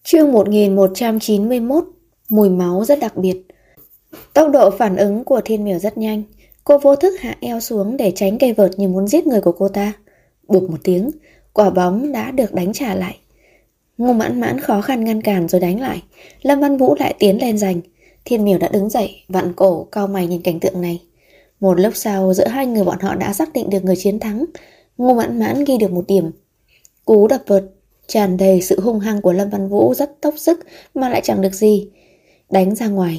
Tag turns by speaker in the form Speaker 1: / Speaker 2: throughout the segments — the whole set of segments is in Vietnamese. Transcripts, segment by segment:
Speaker 1: Chương 1191. Mùi máu rất đặc biệt. Tốc độ phản ứng của Thiên Miểu rất nhanh. Cô vô thức hạ eo xuống để tránh cây vợt như muốn giết người của cô ta. Bụp một tiếng, quả bóng đã được đánh trả lại. Ngô Mãn Mãn khó khăn ngăn cản rồi đánh lại. Lâm Văn Vũ lại tiến lên giành. Thiên Miểu đã đứng dậy, vặn cổ, cau mày nhìn cảnh tượng này. Một lúc sau, giữa hai người bọn họ đã xác định được người chiến thắng. Ngô Mãn Mãn ghi được 1 điểm. Cú đập vợt tràn đầy sự hung hăng của Lâm Văn Vũ rất tốc sức mà lại chẳng được gì. Đánh ra ngoài.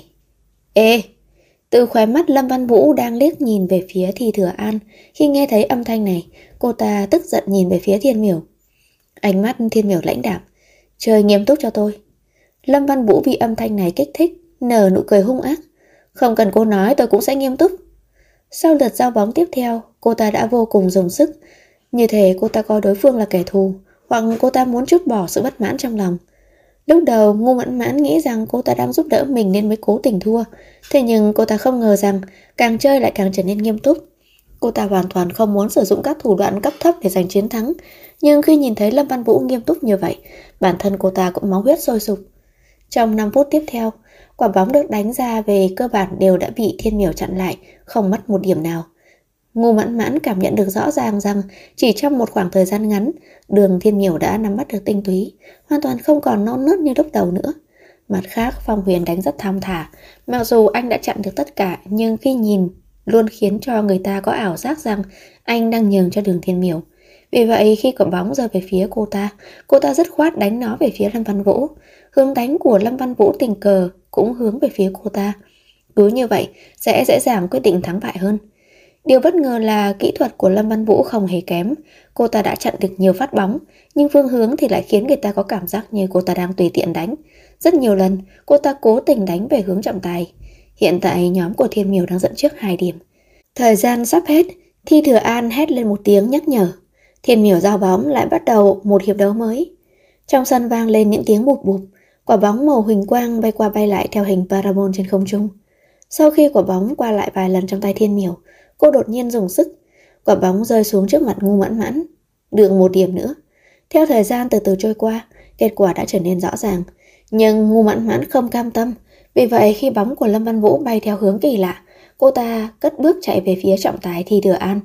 Speaker 1: Ê! Từ khóe mắt Lâm Văn Vũ đang liếc nhìn về phía Thi Thừa An. Khi nghe thấy âm thanh này, cô ta tức giận nhìn về phía Thiên Miểu. Ánh mắt Thiên Miểu lãnh đạm. Chơi nghiêm túc cho tôi. Lâm Văn Vũ vì âm thanh này kích thích, nở nụ cười hung ác. Không cần cô nói tôi cũng sẽ nghiêm túc. Sau lượt giao bóng tiếp theo, cô ta đã vô cùng dùng sức. Như thể cô ta coi đối phương là kẻ thù, hoặc cô ta muốn trút bỏ sự bất mãn trong lòng. Lúc đầu Ngô Mãn Mãn nghĩ rằng cô ta đang giúp đỡ mình nên mới cố tình thua. Thế nhưng cô ta không ngờ rằng càng chơi lại càng trở nên nghiêm túc. Cô ta hoàn toàn không muốn sử dụng các thủ đoạn cấp thấp để giành chiến thắng. Nhưng khi nhìn thấy Lâm Văn Vũ nghiêm túc như vậy, bản thân cô ta cũng máu huyết sôi sục. Trong 5 phút tiếp theo, quả bóng được đánh ra về cơ bản đều đã bị Thiên Miểu chặn lại, không mất một điểm nào. Ngô Mãn Mãn cảm nhận được rõ ràng rằng chỉ trong một khoảng thời gian ngắn, Đường Thiên Miểu đã nắm bắt được tinh túy, hoàn toàn không còn non nớt như lúc đầu nữa. Mặt khác, Phong Huyền đánh rất thong thả, mặc dù anh đã chặn được tất cả, nhưng khi nhìn luôn khiến cho người ta có ảo giác rằng anh đang nhường cho Đường Thiên Miểu. Vì vậy khi quả bóng rơi về phía cô ta dứt khoát đánh nó về phía Lâm Văn Vũ. Hướng đánh của Lâm Văn Vũ tình cờ cũng hướng về phía cô ta. Cứ như vậy sẽ dễ dàng quyết định thắng bại hơn. Điều bất ngờ là kỹ thuật của Lâm Văn Vũ không hề kém. Cô ta đã chặn được nhiều phát bóng, nhưng phương hướng thì lại khiến người ta có cảm giác như cô ta đang tùy tiện đánh. Rất nhiều lần, cô ta cố tình đánh về hướng trọng tài. Hiện tại nhóm của Thiên Miểu đang dẫn trước 2 điểm. Thời gian sắp hết, Thi Thừa An hét lên một tiếng nhắc nhở. Thiên Miểu giao bóng lại bắt đầu một hiệp đấu mới. Trong sân vang lên những tiếng bụp bụp, quả bóng màu huỳnh quang bay qua bay lại theo hình parabol trên không trung. Sau khi quả bóng qua lại vài lần trong tay Thiên Miểu, cô đột nhiên dùng sức. Quả bóng rơi xuống trước mặt Ngô Mãn Mãn. Được 1 điểm nữa. Theo thời gian từ từ trôi qua, kết quả đã trở nên rõ ràng. Nhưng Ngô Mãn Mãn không cam tâm. Vì vậy khi bóng của Lâm Văn Vũ bay theo hướng kỳ lạ, cô ta cất bước chạy về phía trọng tài Thi Thừa An.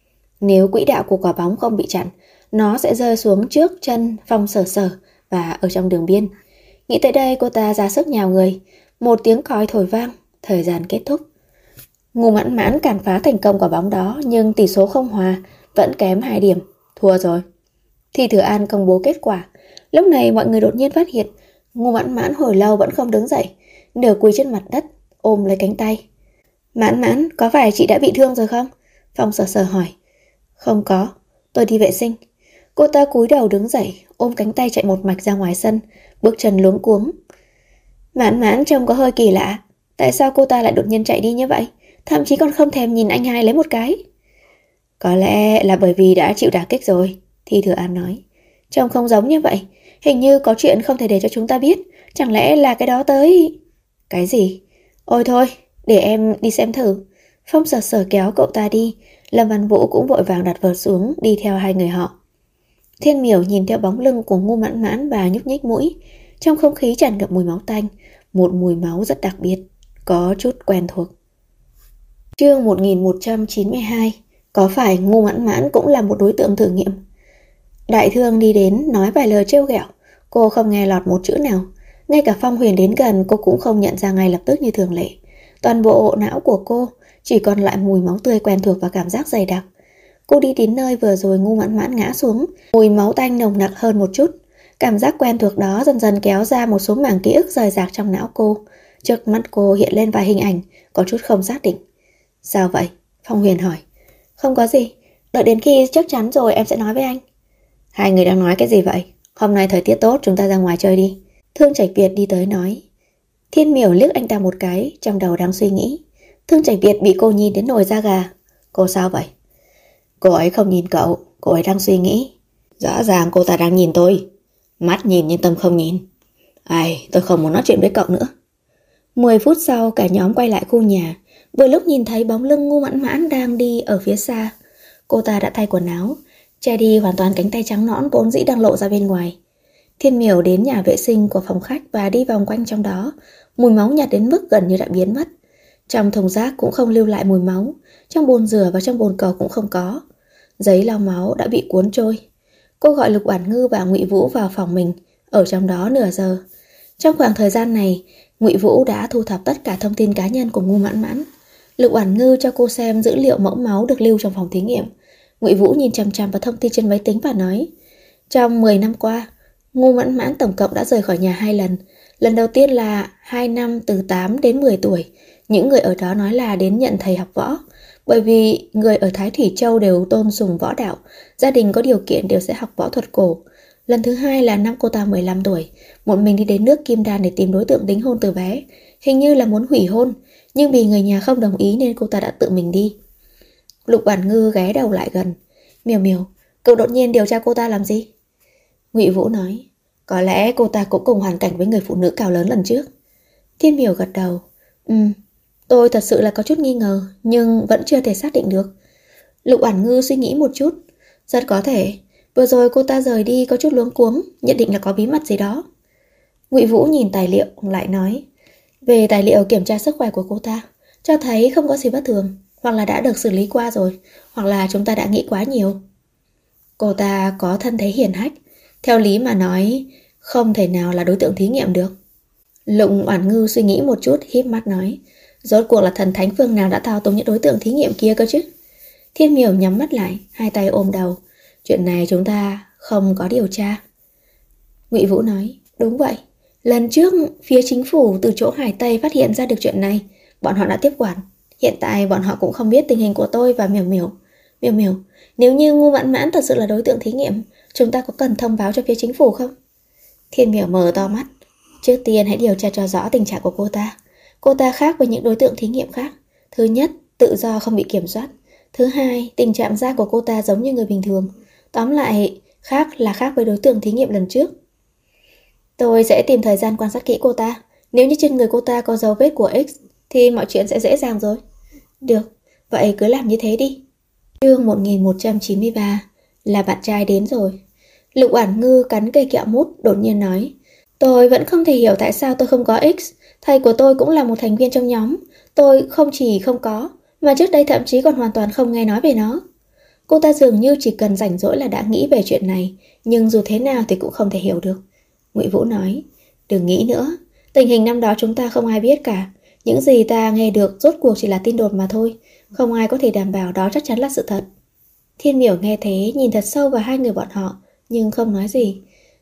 Speaker 1: Nếu quỹ đạo của quả bóng không bị chặn, nó sẽ rơi xuống trước chân Phong Sở Sở và ở trong đường biên. Nghĩ tới đây, cô ta ra sức nhào người. Một tiếng còi thổi vang, thời gian kết thúc. Ngô Mãn Mãn cản phá thành công quả bóng đó, nhưng tỷ số không hòa, vẫn kém 2 điểm. Thua rồi. Thi Thừa An công bố kết quả. Lúc này mọi người đột nhiên phát hiện Ngô Mãn Mãn hồi lâu vẫn không đứng dậy, nửa quỳ trên mặt đất, ôm lấy cánh tay. Mãn Mãn, có phải chị đã bị thương rồi không? Phong Sở Sở hỏi. Không có, tôi đi vệ sinh. Cô ta cúi đầu đứng dậy, ôm cánh tay chạy một mạch ra ngoài sân, bước chân luống cuống. Mãn Mãn trông có hơi kỳ lạ. Tại sao cô ta lại đột nhiên chạy đi như vậy? Thậm chí còn không thèm nhìn anh hai lấy một cái. Có lẽ là bởi vì đã chịu đả kích rồi, Thi Thừa An nói. Trông không giống như vậy. Hình như có chuyện không thể để cho chúng ta biết. Chẳng lẽ là cái đó tới... Cái gì? Ôi thôi, để em đi xem thử. Phong Sở Sở kéo cậu ta đi. Lâm Văn Vũ cũng vội vàng đặt vợt xuống, đi theo hai người họ. Thiên Miểu nhìn theo bóng lưng của Ngô Mãn Mãn và nhúc nhích mũi. Trong không khí tràn ngập mùi máu tanh. Một mùi máu rất đặc biệt, có chút quen thuộc. Chương 1192. Có phải Ngô Mãn Mãn cũng là một đối tượng thử nghiệm? Đại Thương đi đến nói vài lời trêu ghẹo. Cô không nghe lọt một chữ nào. Ngay cả Phong Huyền đến gần cô cũng không nhận ra ngay lập tức như thường lệ. Toàn bộ não của cô chỉ còn lại mùi máu tươi quen thuộc và cảm giác dày đặc. Cô đi đến nơi vừa rồi Ngô Mãn Mãn ngã xuống, mùi máu tanh nồng nặc hơn một chút. Cảm giác quen thuộc đó dần dần kéo ra một số mảng ký ức rời rạc trong não cô. Trước mắt cô hiện lên vài hình ảnh, có chút không xác định. Sao vậy? Phong Huyền hỏi. Không có gì, đợi đến khi chắc chắn rồi em sẽ nói với anh. Hai người đang nói cái gì vậy? Hôm nay thời tiết tốt, chúng ta ra ngoài chơi đi. Thương Trạch Việt đi tới nói. Thiên Miểu liếc anh ta một cái, trong đầu đang suy nghĩ. Thương Trạch Việt bị cô nhìn đến nổi da gà. Cô sao vậy? Cô ấy không nhìn cậu, cô ấy đang suy nghĩ. Rõ ràng cô ta đang nhìn tôi. Mắt nhìn nhưng tâm không nhìn. Ai, tôi không muốn nói chuyện với cậu nữa. 10 phút sau cả nhóm quay lại khu nhà. Vừa lúc nhìn thấy bóng lưng Ngô Mãn Mãn đang đi ở phía xa. Cô ta đã thay quần áo, che đi hoàn toàn cánh tay trắng nõn vốn dĩ đang lộ ra bên ngoài. Thiên Miểu đến nhà vệ sinh của phòng khách và đi vòng quanh trong đó. Mùi máu nhạt đến mức gần như đã biến mất. Trong thùng rác cũng không lưu lại mùi máu, trong bồn rửa và trong bồn cầu cũng không có. Giấy lau máu đã bị cuốn trôi. Cô gọi Lục Oản Ngư và Ngụy Vũ vào phòng mình, ở trong đó nửa giờ. Trong khoảng thời gian này, Ngụy Vũ đã thu thập tất cả thông tin cá nhân của Ngô Mãn Mãn. Lục Oản Ngư cho cô xem dữ liệu mẫu máu được lưu trong phòng thí nghiệm. Ngụy Vũ nhìn chằm chằm vào thông tin trên máy tính và nói: trong 10 năm qua, Ngô Mãn Mãn tổng cộng đã rời khỏi nhà 2 lần. Lần đầu tiên là 2 năm từ 8 đến 10 tuổi. Những người ở đó nói là đến nhận thầy học võ. Bởi vì người ở Thái Thủy Châu đều tôn sùng võ đạo, gia đình có điều kiện đều sẽ học võ thuật cổ. Lần thứ hai là năm cô ta 15 tuổi, một mình đi đến nước Kim Đan để tìm đối tượng đính hôn từ bé. Hình như là muốn hủy hôn, nhưng vì người nhà không đồng ý nên cô ta đã tự mình đi. Lục Oản Ngư ghé đầu lại gần. Miểu Miểu, cậu đột nhiên điều tra cô ta làm gì? Ngụy Vũ nói: có lẽ cô ta cũng cùng hoàn cảnh với người phụ nữ cao lớn lần trước. Thiên Miểu gật đầu. Tôi thật sự là có chút nghi ngờ, nhưng vẫn chưa thể xác định được. Lục Oản Ngư suy nghĩ một chút. Rất có thể, vừa rồi cô ta rời đi có chút luống cuống, nhất định là có bí mật gì đó. Ngụy Vũ nhìn tài liệu lại nói: về tài liệu kiểm tra sức khỏe của cô ta, cho thấy không có gì bất thường, hoặc là đã được xử lý qua rồi, hoặc là chúng ta đã nghĩ quá nhiều. Cô ta có thân thế hiển hách, theo lý mà nói, không thể nào là đối tượng thí nghiệm được. Lục Oản Ngư suy nghĩ một chút, híp mắt nói: rốt cuộc là thần thánh phương nào đã thao túng những đối tượng thí nghiệm kia cơ chứ? Thiên Miểu nhắm mắt lại, hai tay ôm đầu. Chuyện này chúng ta không có điều tra. Ngụy Vũ nói: đúng vậy. Lần trước phía chính phủ từ chỗ Hải Tây phát hiện ra được chuyện này, bọn họ đã tiếp quản. Hiện tại bọn họ cũng không biết tình hình của tôi và Miểu Miểu. Miểu Miểu, nếu như Ngô Mãn Mãn thật sự là đối tượng thí nghiệm, chúng ta có cần thông báo cho phía chính phủ không? Thiên Miểu mở to mắt. Trước tiên hãy điều tra cho rõ tình trạng của cô ta. Cô ta khác với những đối tượng thí nghiệm khác. Thứ nhất, tự do không bị kiểm soát. Thứ hai, tình trạng da của cô ta giống như người bình thường. Tóm lại, khác với đối tượng thí nghiệm lần trước. Tôi sẽ tìm thời gian quan sát kỹ cô ta. Nếu như trên người cô ta có dấu vết của X thì mọi chuyện sẽ dễ dàng rồi. Được, vậy cứ làm như thế đi. Chương 1193, là bạn trai đến rồi. Lục Oản Ngư cắn cây kẹo mút, đột nhiên nói: tôi vẫn không thể hiểu tại sao tôi không có X. Thầy của tôi cũng là một thành viên trong nhóm. Tôi không chỉ không có, mà trước đây thậm chí còn hoàn toàn không nghe nói về nó. Cô ta dường như chỉ cần rảnh rỗi là đã nghĩ về chuyện này, nhưng dù thế nào thì cũng không thể hiểu được. Ngụy Vũ nói: đừng nghĩ nữa, tình hình năm đó chúng ta không ai biết cả. Những gì ta nghe được rốt cuộc chỉ là tin đồn mà thôi. Không ai có thể đảm bảo đó chắc chắn là sự thật. Thiên Miểu nghe thế, nhìn thật sâu vào hai người bọn họ, nhưng không nói gì.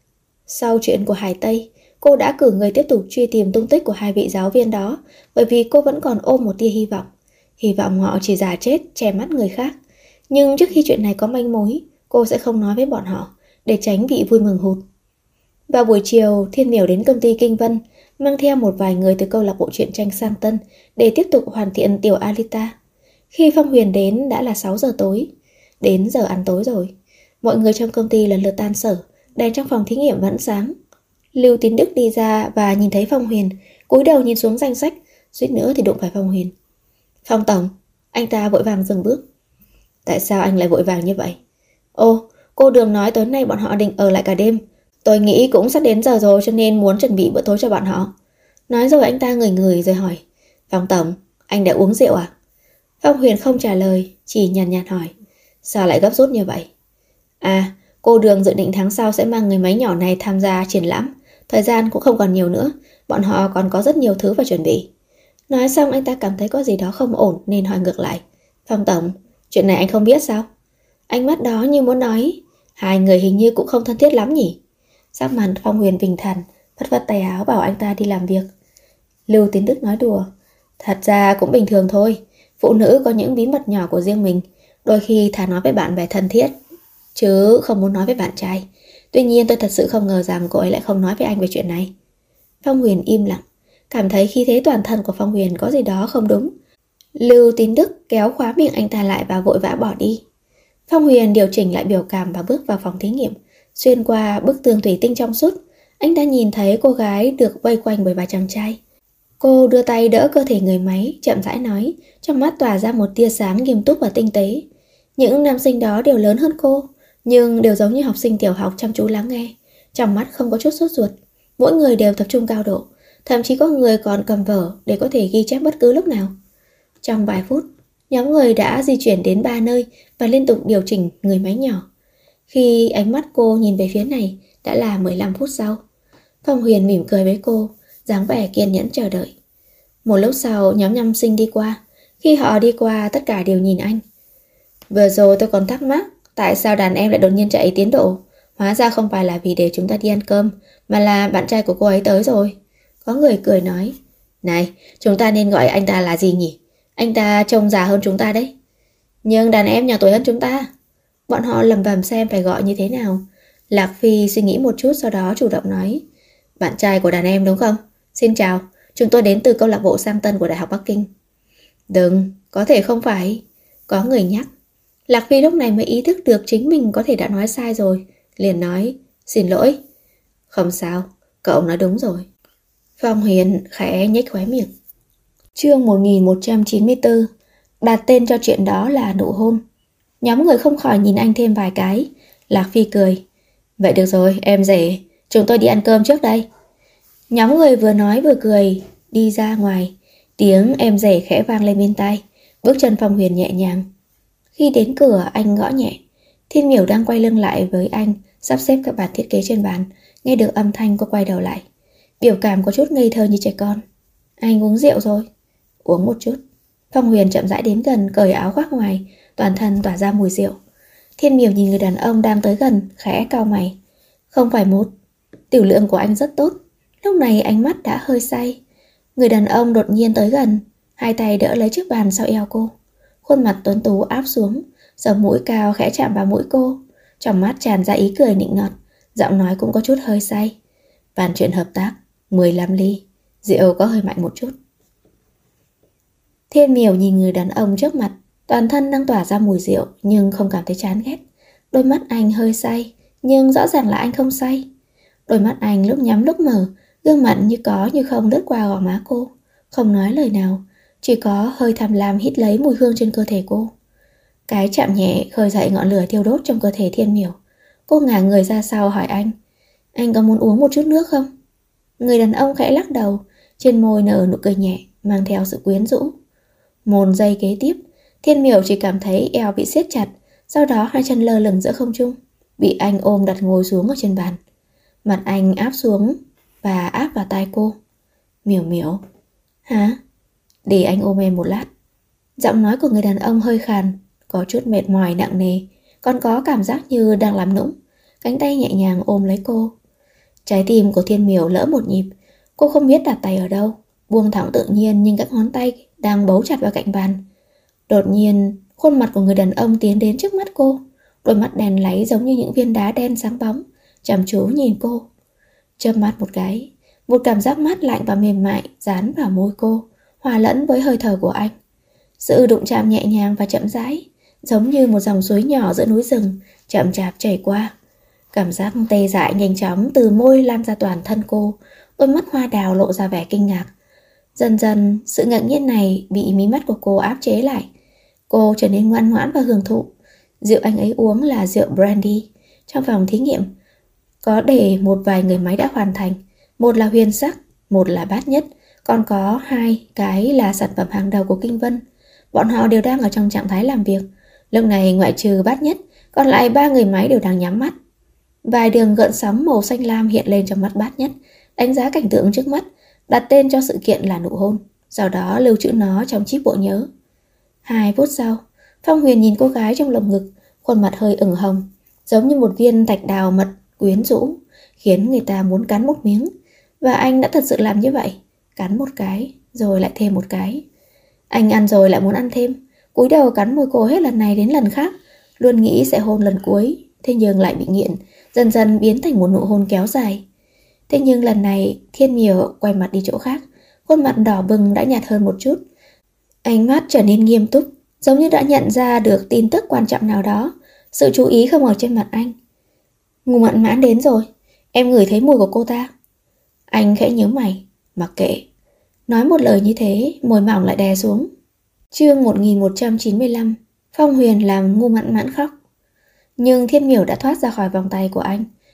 Speaker 1: Sau chuyện của Hải Tây, cô đã cử người tiếp tục truy tìm tung tích của hai vị giáo viên đó, bởi vì cô vẫn còn ôm một tia hy vọng. Hy vọng họ chỉ giả chết, che mắt người khác. Nhưng trước khi chuyện này có manh mối, cô sẽ không nói với bọn họ, để tránh bị vui mừng hụt. Vào buổi chiều, Thiên Miểu đến công ty Kinh Vân, mang theo một vài người từ câu lạc bộ truyện tranh Sang Tân để tiếp tục hoàn thiện tiểu Alita. Khi Phong Huyền đến đã là 6 giờ tối, đến giờ ăn tối rồi. Mọi người trong công ty lần lượt tan sở, đèn trong phòng thí nghiệm vẫn sáng. Lưu Tín Đức đi ra và nhìn thấy Phong Huyền, cúi đầu nhìn xuống danh sách, suýt nữa thì đụng phải Phong Huyền. Phong tổng, anh ta vội vàng dừng bước. Tại sao anh lại vội vàng như vậy? Ô, cô Đường nói tối nay bọn họ định ở lại cả đêm. Tôi nghĩ cũng sắp đến giờ rồi cho nên muốn chuẩn bị bữa tối cho bọn họ. Nói rồi anh ta ngửi ngửi rồi hỏi: Phong tổng, anh đã uống rượu à? Phong Huyền không trả lời, chỉ nhàn nhạt hỏi: sao lại gấp rút như vậy? À, cô Đường dự định tháng sau sẽ mang người máy nhỏ này tham gia triển lãm. Thời gian cũng không còn nhiều nữa, bọn họ còn có rất nhiều thứ phải chuẩn bị. Nói xong anh ta cảm thấy có gì đó không ổn nên hỏi ngược lại: Phong tổng, chuyện này anh không biết sao? Ánh mắt đó như muốn nói: hai người hình như cũng không thân thiết lắm nhỉ? Sắc mặt Phong Huyền bình thản, phất phất tay áo bảo anh ta đi làm việc. Lưu Tín Đức nói đùa: thật ra cũng bình thường thôi, phụ nữ có những bí mật nhỏ của riêng mình, đôi khi thà nói với bạn bè thân thiết, chứ không muốn nói với bạn trai. Tuy nhiên tôi thật sự không ngờ rằng cô ấy lại không nói với anh về chuyện này. Phong Huyền im lặng, cảm thấy khí thế toàn thân của Phong Huyền có gì đó không đúng. Lưu Tín Đức kéo khóa miệng anh ta lại và vội vã bỏ đi. Phong Huyền điều chỉnh lại biểu cảm và bước vào phòng thí nghiệm. Xuyên qua bức tường thủy tinh trong suốt, anh ta nhìn thấy cô gái được vây quanh bởi vài chàng trai. Cô đưa tay đỡ cơ thể người máy, chậm rãi nói, trong mắt tỏa ra một tia sáng nghiêm túc và tinh tế. Những nam sinh đó đều lớn hơn cô, nhưng đều giống như học sinh tiểu học chăm chú lắng nghe. trong mắt không có chút sốt ruột. Mỗi người đều tập trung cao độ, thậm chí có người còn cầm vở để có thể ghi chép bất cứ lúc nào. Trong vài phút, nhóm người đã di chuyển đến 3 nơi và liên tục điều chỉnh người máy nhỏ. Khi ánh mắt cô nhìn về phía này, đã là 15 phút sau. Phong Huyền mỉm cười với cô, dáng vẻ kiên nhẫn chờ đợi. Một lúc sau, nhóm nam sinh đi qua. Khi họ đi qua, tất cả đều nhìn anh. Vừa rồi tôi còn thắc mắc, tại sao đàn em lại đột nhiên chạy tiến độ? Hóa ra không phải là vì để chúng ta đi ăn cơm, mà là bạn trai của cô ấy tới rồi. Có người cười nói, này, chúng ta nên gọi anh ta là gì nhỉ? Anh ta trông già hơn chúng ta đấy. Nhưng đàn em nhỏ tuổi hơn chúng ta. Bọn họ lầm bầm xem phải gọi như thế nào. Lạc Phi suy nghĩ một chút, sau đó chủ động nói, bạn trai của đàn em đúng không? Xin chào, chúng tôi đến từ câu lạc bộ Sang Tân của Đại học Bắc Kinh. Đừng, có thể không phải. Có người nhắc. Lạc Phi lúc này mới ý thức được chính mình có thể đã nói sai rồi, liền nói, xin lỗi. Không sao, cậu nói đúng rồi. Phong Huyền khẽ nhếch khóe miệng. Chương 1194, đặt tên cho chuyện đó là nụ hôn. Nhóm người không khỏi nhìn anh thêm vài cái. Lạc Phi cười, vậy được rồi, em rể, chúng tôi đi ăn cơm trước đây. Nhóm người vừa nói vừa cười, đi ra ngoài. Tiếng em rể khẽ vang lên bên tai. Bước chân Phong Huyền nhẹ nhàng. Khi đến cửa, anh gõ nhẹ. Thiên Miểu đang quay lưng lại với anh, sắp xếp các bản thiết kế trên bàn. Nghe được âm thanh, cô quay đầu lại. Biểu cảm có chút ngây thơ như trẻ con. Anh uống rượu rồi? Uống một chút. Phong Huyền chậm rãi đến gần, cởi áo khoác ngoài, toàn thân tỏa ra mùi rượu. Thiên Miểu nhìn người đàn ông đang tới gần, khẽ cau mày. Không phải một. Tiểu lượng của anh rất tốt. Lúc này ánh mắt đã hơi say. Người đàn ông đột nhiên tới gần, hai tay đỡ lấy chiếc bàn sau eo cô. Khuôn mặt tuấn tú áp xuống, sống mũi cao khẽ chạm vào mũi cô. Trong mắt tràn ra ý cười nịnh nọt, giọng nói cũng có chút hơi say. Bàn chuyện hợp tác, 15 ly, rượu có hơi mạnh một chút. Thiên Miểu nhìn người đàn ông trước mặt, toàn thân đang tỏa ra mùi rượu nhưng không cảm thấy chán ghét. Đôi mắt anh hơi say, nhưng rõ ràng là anh không say. Đôi mắt anh lúc nhắm lúc mở, gương mặt như có như không lướt qua gò má cô, không nói lời nào, chỉ có hơi tham lam hít lấy mùi hương trên cơ thể cô. Cái chạm nhẹ khơi dậy ngọn lửa thiêu đốt trong cơ thể Thiên Miểu. Cô ngả người ra sau hỏi anh có muốn uống một chút nước không? Người đàn ông khẽ lắc đầu, trên môi nở nụ cười nhẹ, mang theo sự quyến rũ. Một giây kế tiếp, Thiên Miểu chỉ cảm thấy eo bị siết chặt, sau đó hai chân lơ lửng giữa không trung, bị anh ôm đặt ngồi xuống ở trên bàn. Mặt anh áp xuống và áp vào tai cô. Miểu Miểu. Hả? Để anh ôm em một lát. Giọng nói của người đàn ông hơi khàn, có chút mệt mỏi nặng nề, còn có cảm giác như đang làm nũng. Cánh tay nhẹ nhàng ôm lấy cô. Trái tim của Thiên Miểu lỡ một nhịp. Cô không biết đặt tay ở đâu, buông thõng tự nhiên nhưng các ngón tay đang bấu chặt vào cạnh bàn. Đột nhiên, khuôn mặt của người đàn ông tiến đến trước mắt cô. Đôi mắt đèn láy giống như những viên đá đen sáng bóng, chăm chú nhìn cô. Chớp mắt một cái, một cảm giác mát lạnh và mềm mại dán vào môi cô, hòa lẫn với hơi thở của anh. Sự đụng chạm nhẹ nhàng và chậm rãi, giống như một dòng suối nhỏ giữa núi rừng, chậm chạp chảy qua. Cảm giác tê dại nhanh chóng từ môi lan ra toàn thân cô, đôi mắt hoa đào lộ ra vẻ kinh ngạc. Dần dần, sự ngạc nhiên này bị mí mắt của cô áp chế lại. Cô trở nên ngoan ngoãn và hưởng thụ. Rượu anh ấy uống là rượu brandy. Trong phòng thí nghiệm, có để một vài người máy đã hoàn thành. Một là huyền sắc, một là bát nhất, còn có hai cái là sản phẩm hàng đầu của Kinh Vân. Bọn họ đều đang ở trong trạng thái làm việc. Lúc này ngoại trừ bát nhất, còn lại ba người máy đều đang nhắm mắt. Vài đường gợn sóng màu xanh lam hiện lên trong mắt bát nhất, đánh giá cảnh tượng trước mắt, đặt tên cho sự kiện là nụ hôn, sau đó lưu trữ nó trong chip bộ nhớ. 2 phút sau, Phong Huyền nhìn cô gái trong lồng ngực, khuôn mặt hơi ửng hồng, giống như một viên thạch đào mật quyến rũ, khiến người ta muốn cắn một miếng. Và anh đã thật sự làm như vậy, cắn một cái, rồi lại thêm một cái. Anh ăn rồi lại muốn ăn thêm, cúi đầu cắn môi cô hết lần này đến lần khác, luôn nghĩ sẽ hôn lần cuối, thế nhưng lại bị nghiện, dần dần biến thành một nụ hôn kéo dài. Thế nhưng lần này Thiên Miểu quay mặt đi chỗ khác, khuôn mặt đỏ bừng đã nhạt hơn một chút. Ánh mắt trở nên nghiêm túc, giống như đã nhận ra được tin tức quan trọng nào đó. Sự chú ý không ở trên mặt anh. Ngô Mạn Mãn đến rồi, em ngửi thấy mùi của cô ta. Anh khẽ nhíu mày, mặc kệ. Nói một lời như thế, môi mỏng lại đè xuống. Chương 1195, Phong Huyền làm Ngô Mạn Mãn khóc. Nhưng Thiên Miểu đã thoát ra khỏi vòng tay của anh,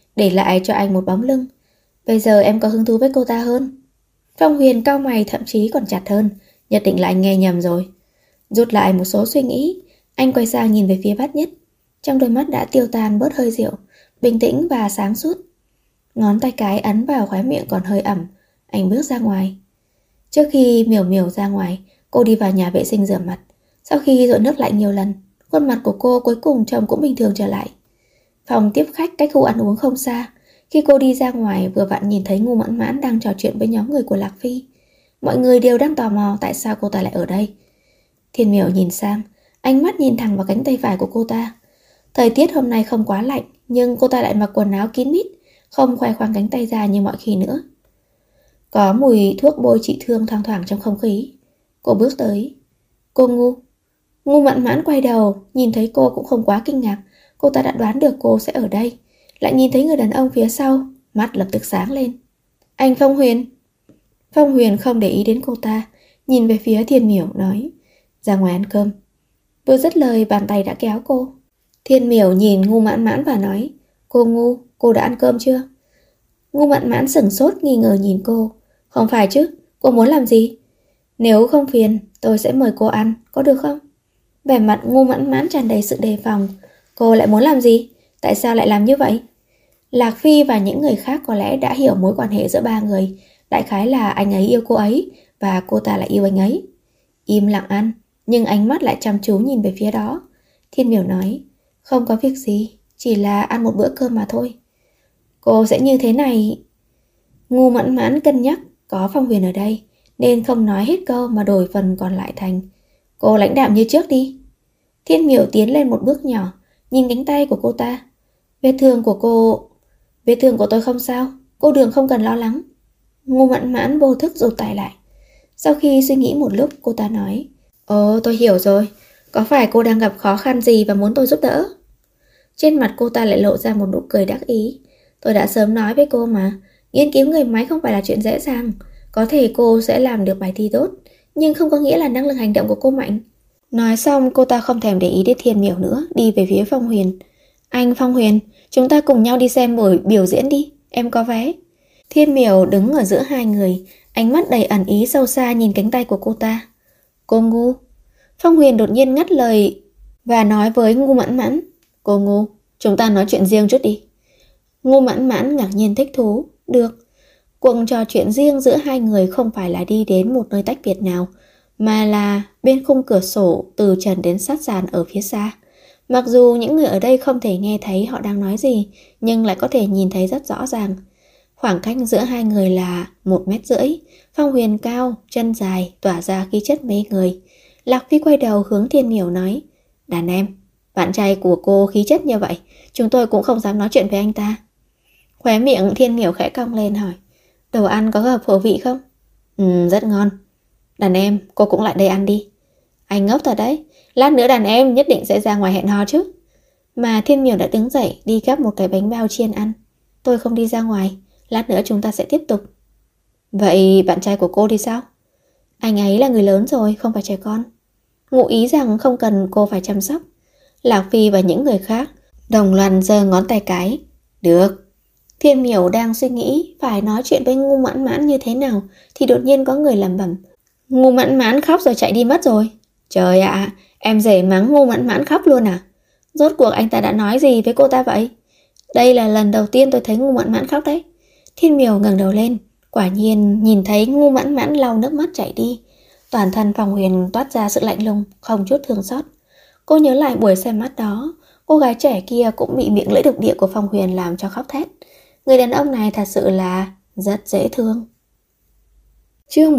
Speaker 1: để lại cho anh một bóng lưng. Bây giờ em có hứng thú với cô ta hơn. Phong Huyền cau mày thậm chí còn chặt hơn, nhất định là anh nghe nhầm rồi. Rút lại một số suy nghĩ, anh quay sang nhìn về phía Bát Nhất. Trong đôi mắt đã tiêu tan bớt hơi rượu, bình tĩnh và sáng suốt. Ngón tay cái ấn vào khóe miệng còn hơi ẩm, anh bước ra ngoài. Trước khi Miểu Miểu ra ngoài, cô đi vào nhà vệ sinh rửa mặt. Sau khi dội nước lạnh nhiều lần, khuôn mặt của cô cuối cùng trông cũng bình thường trở lại. Phòng tiếp khách cách khu ăn uống không xa. Khi cô đi ra ngoài, vừa vặn nhìn thấy Ngô Mãn Mãn đang trò chuyện với nhóm người của Lạc Phi. Mọi người đều đang tò mò tại sao cô ta lại ở đây. Thiên Miểu nhìn sang, ánh mắt nhìn thẳng vào cánh tay phải của cô ta. Thời tiết hôm nay không quá lạnh, nhưng cô ta lại mặc quần áo kín mít, không khoe khoang cánh tay ra như mọi khi nữa. Có mùi thuốc bôi trị thương thoang thoảng trong không khí. Cô bước tới. Cô Ngu. Ngô Mãn Mãn quay đầu, nhìn thấy cô cũng không quá kinh ngạc. Cô ta đã đoán được cô sẽ ở đây. Lại nhìn thấy người đàn ông phía sau, mắt lập tức sáng lên. Anh Phong Huyền. Phong Huyền không để ý đến cô ta, nhìn về phía Thiên Miểu nói, ra ngoài ăn cơm. Vừa dứt lời, bàn tay đã kéo cô. Thiên Miểu nhìn Ngô Mãn Mãn và nói, cô Ngu, cô đã ăn cơm chưa? Ngô Mãn Mãn sửng sốt nghi ngờ nhìn cô. Không phải chứ, cô muốn làm gì? Nếu không phiền, tôi sẽ mời cô ăn, có được không? Vẻ mặt Ngô Mãn Mãn tràn đầy sự đề phòng. Cô lại muốn làm gì? Tại sao lại làm như vậy? Lạc Phi và những người khác có lẽ đã hiểu mối quan hệ giữa ba người. Đại khái là anh ấy yêu cô ấy và cô ta lại yêu anh ấy. Im lặng ăn, nhưng ánh mắt lại chăm chú nhìn về phía đó. Thiên Miểu nói, không có việc gì, chỉ là ăn một bữa cơm mà thôi. Cô sẽ như thế này. Ngô Mãn Mãn cân nhắc, có Phong Huyền ở đây nên không nói hết câu mà đổi phần còn lại thành, cô lãnh đạm như trước đi. Thiên Miểu tiến lên một bước nhỏ, nhìn cánh tay của cô ta. Vết thương của tôi không sao, cô Đường không cần lo lắng. Ngô Mãn Mãn vô thức rụt tay lại. Sau khi suy nghĩ một lúc, cô ta nói, ồ, tôi hiểu rồi, có phải cô đang gặp khó khăn gì và muốn tôi giúp đỡ? Trên mặt cô ta lại lộ ra một nụ cười đắc ý. Tôi đã sớm nói với cô mà, nghiên cứu người máy không phải là chuyện dễ dàng. Có thể cô sẽ làm được bài thi tốt, nhưng không có nghĩa là năng lực hành động của cô mạnh. Nói xong, cô ta không thèm để ý đến Thiên Miểu nữa, đi về phía Phong Huyền. Anh Phong Huyền, chúng ta cùng nhau đi xem buổi biểu diễn đi, em có vé. Thiên Miểu đứng ở giữa hai người, ánh mắt đầy ẩn ý sâu xa nhìn cánh tay của cô ta. Cô Ngu. Phong Huyền đột nhiên ngắt lời và nói với Ngô Mãn Mãn, cô Ngu, chúng ta nói chuyện riêng chút đi. Ngô Mãn Mãn ngạc nhiên thích thú. Được. Cuộc trò chuyện riêng giữa hai người không phải là đi đến một nơi tách biệt nào, mà là bên khung cửa sổ từ trần đến sát sàn ở phía xa. Mặc dù những người ở đây không thể nghe thấy họ đang nói gì, nhưng lại có thể nhìn thấy rất rõ ràng. Khoảng cách giữa hai người là 1,5 mét. Phong Huyền cao, chân dài, tỏa ra khí chất mê người. Lạc Phi quay đầu hướng Thiên Miểu nói, đàn em, bạn trai của cô khí chất như vậy, chúng tôi cũng không dám nói chuyện với anh ta. Khóe miệng Thiên Miểu khẽ cong lên hỏi, đồ ăn có hợp khẩu vị không? Rất ngon. Đàn em, cô cũng lại đây ăn đi. Anh ngốc thật đấy, lát nữa đàn em nhất định sẽ ra ngoài hẹn hò chứ. Mà Thiên Miểu đã đứng dậy đi gắp một cái bánh bao chiên ăn. Tôi không đi ra ngoài, lát nữa chúng ta sẽ tiếp tục. Vậy bạn trai của cô thì sao? Anh ấy là người lớn rồi, không phải trẻ con. Ngụ ý rằng không cần cô phải chăm sóc. Lạc Phi và những người khác đồng loạt giơ ngón tay cái. Được. Thiên Miểu đang suy nghĩ phải nói chuyện với Ngô Mãn Mãn như thế nào thì đột nhiên có người lẩm bẩm, Ngô Mãn Mãn khóc rồi chạy đi mất rồi. Trời ạ, em rể mắng Ngô Mãn Mãn khóc luôn à? Rốt cuộc anh ta đã nói gì với cô ta vậy? Đây là lần đầu tiên tôi thấy Ngô Mãn Mãn khóc đấy. Thiên Miểu ngẩng đầu lên, quả nhiên nhìn thấy Ngô Mãn Mãn lau nước mắt chảy đi. Toàn thân Phong Huyền toát ra sự lạnh lùng, không chút thương xót. Cô nhớ lại buổi xem mắt đó, cô gái trẻ kia cũng bị miệng lưỡi độc địa của Phong Huyền làm cho khóc thét. Người đàn ông này thật sự là rất dễ thương. Chương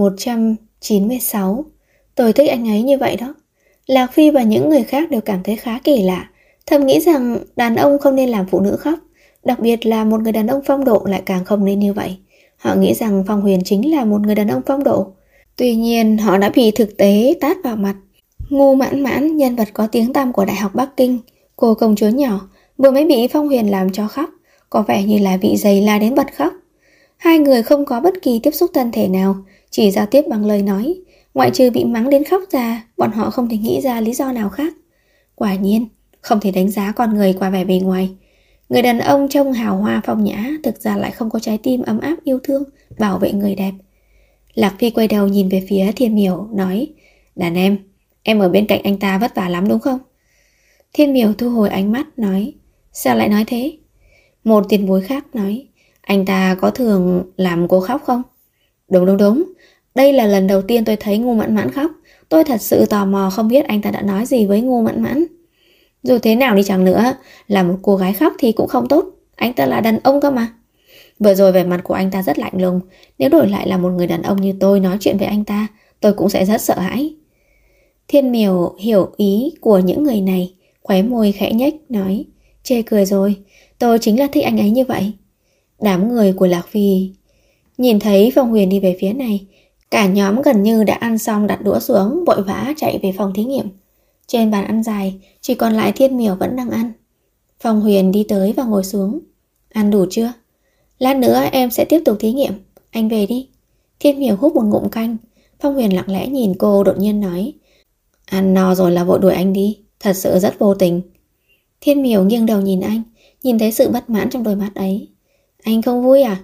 Speaker 1: 1196. Tôi thích anh ấy như vậy đó. Lạc Phi và những người khác đều cảm thấy khá kỳ lạ, thầm nghĩ rằng đàn ông không nên làm phụ nữ khóc, đặc biệt là một người đàn ông phong độ lại càng không nên như vậy. Họ nghĩ rằng Phong Huyền chính là một người đàn ông phong độ. Tuy nhiên họ đã bị thực tế tát vào mặt. Ngô Mãn Mãn, nhân vật có tiếng tăm của Đại học Bắc Kinh, cô công chúa nhỏ, vừa mới bị Phong Huyền làm cho khóc, có vẻ như là bị giày la đến bật khóc. Hai người không có bất kỳ tiếp xúc thân thể nào, chỉ giao tiếp bằng lời nói. Ngoại trừ bị mắng đến khóc ra, bọn họ không thể nghĩ ra lý do nào khác. Quả nhiên, không thể đánh giá con người qua vẻ bề ngoài. Người đàn ông trông hào hoa phong nhã, thực ra lại không có trái tim ấm áp yêu thương, bảo vệ người đẹp. Lạc Phi quay đầu nhìn về phía Thiên Miểu, nói: Đàn em ở bên cạnh anh ta vất vả lắm đúng không? Thiên Miểu thu hồi ánh mắt, nói: Sao lại nói thế? Một tiền bối khác nói: Anh ta có thường làm cô khóc không? Đúng. Đây là lần đầu tiên tôi thấy Ngô Mãn Mãn khóc. Tôi thật sự tò mò không biết anh ta đã nói gì với Ngô Mãn Mãn. Dù thế nào đi chăng nữa, là một cô gái khóc thì cũng không tốt. Anh ta là đàn ông cơ mà. Vừa rồi vẻ mặt của anh ta rất lạnh lùng. Nếu đổi lại là một người đàn ông như tôi nói chuyện với anh ta, tôi cũng sẽ rất sợ hãi. Thiên Miểu hiểu ý của những người này, khóe môi khẽ nhếch, nói: Chê cười rồi, tôi chính là thích anh ấy như vậy. Đám người của Lạc Phi nhìn thấy Phong Huyền đi về phía này, cả nhóm gần như đã ăn xong đặt đũa xuống, vội vã chạy về phòng thí nghiệm. Trên bàn ăn dài, chỉ còn lại Thiên Miểu vẫn đang ăn. Phong Huyền đi tới và ngồi xuống. Ăn đủ chưa? Lát nữa em sẽ tiếp tục thí nghiệm, anh về đi. Thiên Miểu hút một ngụm canh. Phong Huyền lặng lẽ nhìn cô, đột nhiên nói: Ăn no rồi là vội đuổi anh đi, thật sự rất vô tình. Thiên Miểu nghiêng đầu nhìn anh, nhìn thấy sự bất mãn trong đôi mắt ấy. Anh không vui à?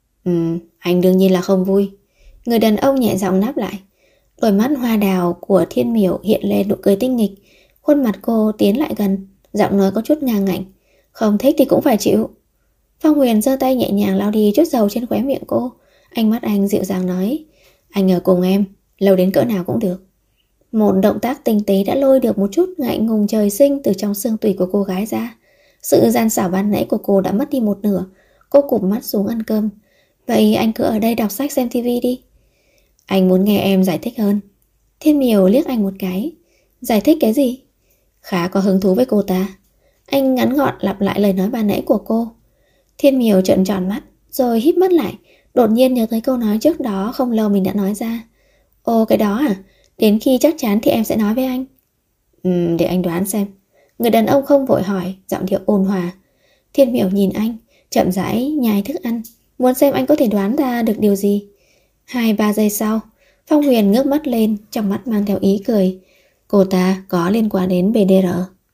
Speaker 1: Anh đương nhiên là không vui. Người đàn ông nhẹ giọng đáp lại. Đôi mắt hoa đào của Thiên Miểu hiện lên nụ cười tinh nghịch. Khuôn mặt cô tiến lại gần, giọng nói có chút ngang ngạnh. Không thích thì cũng phải chịu. Phong Huyền giơ tay nhẹ nhàng lau đi chút dầu trên khóe miệng cô. Ánh mắt anh dịu dàng nói: Anh ở cùng em, lâu đến cỡ nào cũng được. Một động tác tinh tế đã lôi được một chút ngại ngùng trời sinh từ trong xương tủy của cô gái ra. Sự gian xảo ban nãy của cô đã mất đi một nửa. Cô cụp mắt xuống ăn cơm. Vậy anh cứ ở đây đọc sách xem tivi đi. Anh muốn nghe em giải thích hơn. Thiên Miểu liếc anh một cái. Giải thích cái gì? Khá có hứng thú với cô ta. Anh ngắn gọn lặp lại lời nói ban nãy của cô. Thiên Miểu trợn tròn mắt, rồi híp mắt lại, đột nhiên nhớ tới câu nói trước đó không lâu mình đã nói ra. Ồ, cái đó à? Đến khi chắc chắn thì em sẽ nói với anh. Để anh đoán xem. Người đàn ông không vội hỏi, giọng điệu ôn hòa. Thiên Miểu nhìn anh, chậm rãi nhai thức ăn, muốn xem anh có thể đoán ra được điều gì. 2-3 giây sau, Phong Huyền ngước mắt lên, trong mắt mang theo ý cười. Cô ta có liên quan đến BDR.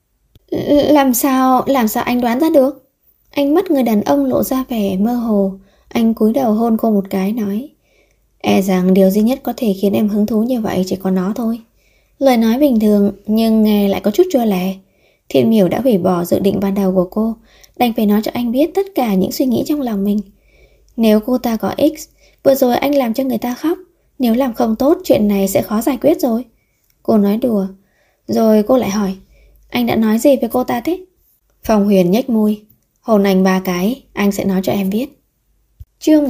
Speaker 1: Làm sao anh đoán ra được? Ánh mắt người đàn ông lộ ra vẻ mơ hồ. Anh cúi đầu hôn cô một cái, nói: E rằng điều duy nhất có thể khiến em hứng thú như vậy chỉ có nó thôi. Lời nói bình thường nhưng nghe lại có chút chua lè. Thiên Miểu đã hủy bỏ dự định ban đầu của cô, đành phải nói cho anh biết tất cả những suy nghĩ trong lòng mình. Nếu cô ta có X, vừa rồi anh làm cho người ta khóc, nếu làm không tốt chuyện này sẽ khó giải quyết rồi. Cô nói đùa. Rồi cô lại hỏi: Anh đã nói gì với cô ta thế? Phong Huyền nhếch môi. Hôn anh 3 cái, anh sẽ nói cho em biết. Chương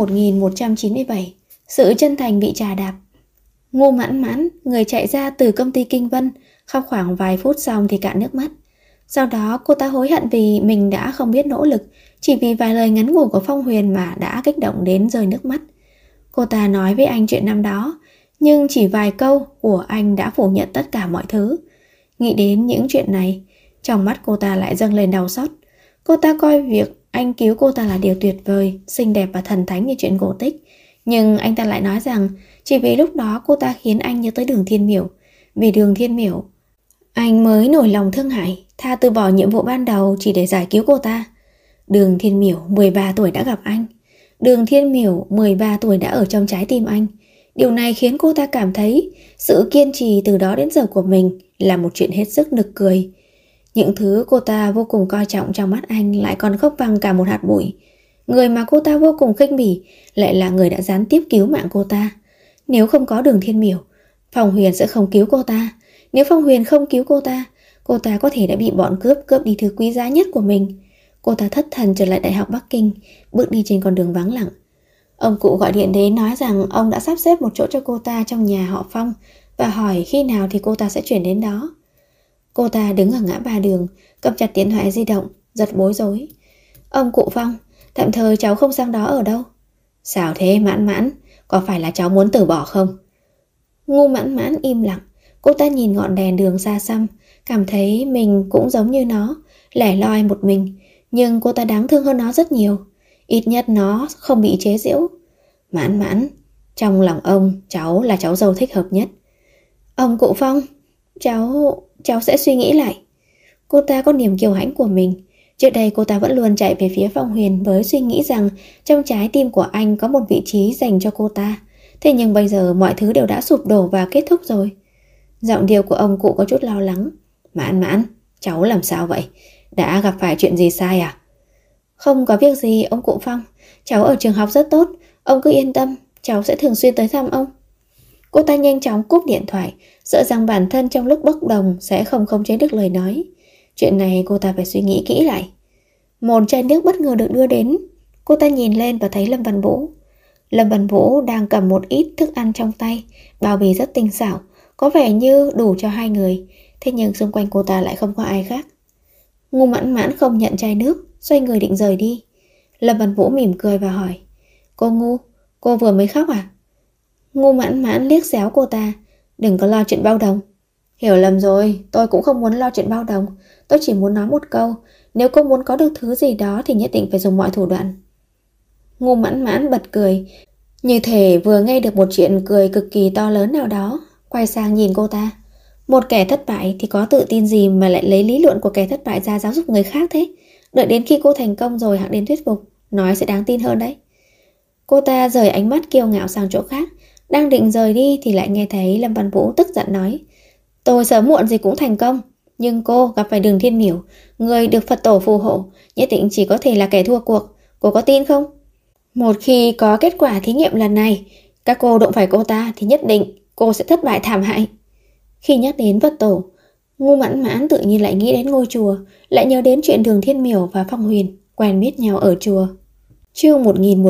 Speaker 1: 1197. Sự chân thành bị trà đạp. Ngô Mãn Mãn, người chạy ra từ công ty Kinh Vân, khóc khoảng vài phút xong thì cạn nước mắt. Sau đó cô ta hối hận vì mình đã không biết nỗ lực, chỉ vì vài lời ngắn ngủi của Phong Huyền mà đã kích động đến rơi nước mắt. Cô ta nói với anh chuyện năm đó, nhưng chỉ vài câu của anh đã phủ nhận tất cả mọi thứ. Nghĩ đến những chuyện này, trong mắt cô ta lại dâng lên đau xót. Cô ta coi việc anh cứu cô ta là điều tuyệt vời, xinh đẹp và thần thánh như chuyện cổ tích. Nhưng anh ta lại nói rằng chỉ vì lúc đó cô ta khiến anh nhớ tới Đường Thiên Miểu. Vì Đường Thiên Miểu, anh mới nổi lòng thương hại, tha từ bỏ nhiệm vụ ban đầu chỉ để giải cứu cô ta. Đường Thiên Miểu 13 tuổi đã gặp anh. Đường Thiên Miểu 13 tuổi đã ở trong trái tim anh. Điều này khiến cô ta cảm thấy sự kiên trì từ đó đến giờ của mình là một chuyện hết sức nực cười. Những thứ cô ta vô cùng coi trọng trong mắt anh lại còn không bằng cả một hạt bụi. Người mà cô ta vô cùng khinh bỉ lại là người đã gián tiếp cứu mạng cô ta. Nếu không có Đường Thiên Miểu, Phong Huyền sẽ không cứu cô ta. Nếu Phong Huyền không cứu cô ta có thể đã bị bọn cướp đi thứ quý giá nhất của mình. Cô ta thất thần trở lại Đại học Bắc Kinh, bước đi trên con đường vắng lặng. Ông cụ gọi điện đến nói rằng ông đã sắp xếp một chỗ cho cô ta trong nhà họ Phong và hỏi khi nào thì cô ta sẽ chuyển đến đó. Cô ta đứng ở ngã ba đường, cầm chặt điện thoại di động, giật bối rối. Ông cụ Phong, tạm thời cháu không sang đó ở đâu. Sao thế Mãn Mãn, có phải là cháu muốn từ bỏ không? Ngô Mãn Mãn im lặng. Cô ta nhìn ngọn đèn đường xa xăm, cảm thấy mình cũng giống như nó, lẻ loi một mình. Nhưng cô ta đáng thương hơn nó rất nhiều. Ít nhất nó không bị chế giễu. Mãn Mãn, trong lòng ông, cháu là cháu dâu thích hợp nhất. Ông cụ Phong, cháu sẽ suy nghĩ lại. Cô ta có niềm kiêu hãnh của mình. Trước đây cô ta vẫn luôn chạy về phía Phong Huyền với suy nghĩ rằng trong trái tim của anh có một vị trí dành cho cô ta. Thế nhưng bây giờ mọi thứ đều đã sụp đổ và kết thúc rồi. Giọng điệu của ông cụ có chút lo lắng. Mãn Mãn, cháu làm sao vậy? Đã gặp phải chuyện gì sai à? Không có việc gì ông cụ Phong. Cháu ở trường học rất tốt. Ông cứ yên tâm, cháu sẽ thường xuyên tới thăm ông. Cô ta nhanh chóng cúp điện thoại, sợ rằng bản thân trong lúc bốc đồng sẽ không khống chế được lời nói. Chuyện này cô ta phải suy nghĩ kỹ lại. Một chai nước bất ngờ được đưa đến. Cô ta nhìn lên và thấy Lâm Văn Vũ. Lâm Văn Vũ đang cầm một ít thức ăn trong tay, bao bì rất tinh xảo, có vẻ như đủ cho 2 người. Thế nhưng xung quanh cô ta lại không có ai khác. Ngô Mãn Mãn không nhận chai nước, xoay người định rời đi. Lâm Văn Vũ mỉm cười và hỏi: Cô Ngô, cô vừa mới khóc à? Ngô Mãn Mãn liếc xéo cô ta: Đừng có lo chuyện bao đồng. Hiểu lầm rồi, tôi cũng không muốn lo chuyện bao đồng. Tôi chỉ muốn nói một câu, nếu cô muốn có được thứ gì đó thì nhất định phải dùng mọi thủ đoạn. Ngô Mãn Mãn bật cười, như thể vừa nghe được một chuyện cười cực kỳ to lớn nào đó. Quay sang nhìn cô ta. Một kẻ thất bại thì có tự tin gì mà lại lấy lý luận của kẻ thất bại ra giáo dục người khác thế? Đợi đến khi cô thành công rồi hẵng đến thuyết phục, nói sẽ đáng tin hơn đấy. Cô ta rời ánh mắt kiêu ngạo sang chỗ khác, đang định rời đi thì lại nghe thấy Lâm Văn Vũ tức giận nói: Tôi sớm muộn gì cũng thành công, nhưng cô gặp phải Đường Thiên Miểu, người được Phật tổ phù hộ, nhất định chỉ có thể là kẻ thua cuộc. Cô có tin không? Một khi có kết quả thí nghiệm lần này, các cô đụng phải cô ta thì nhất định cô sẽ thất bại thảm hại. Khi nhắc đến Phật tổ, Ngô Mãn Mãn tự nhiên lại nghĩ đến ngôi chùa, lại nhớ đến chuyện Đường Thiên Miểu và Phong Huyền quen biết nhau ở chùa. Chương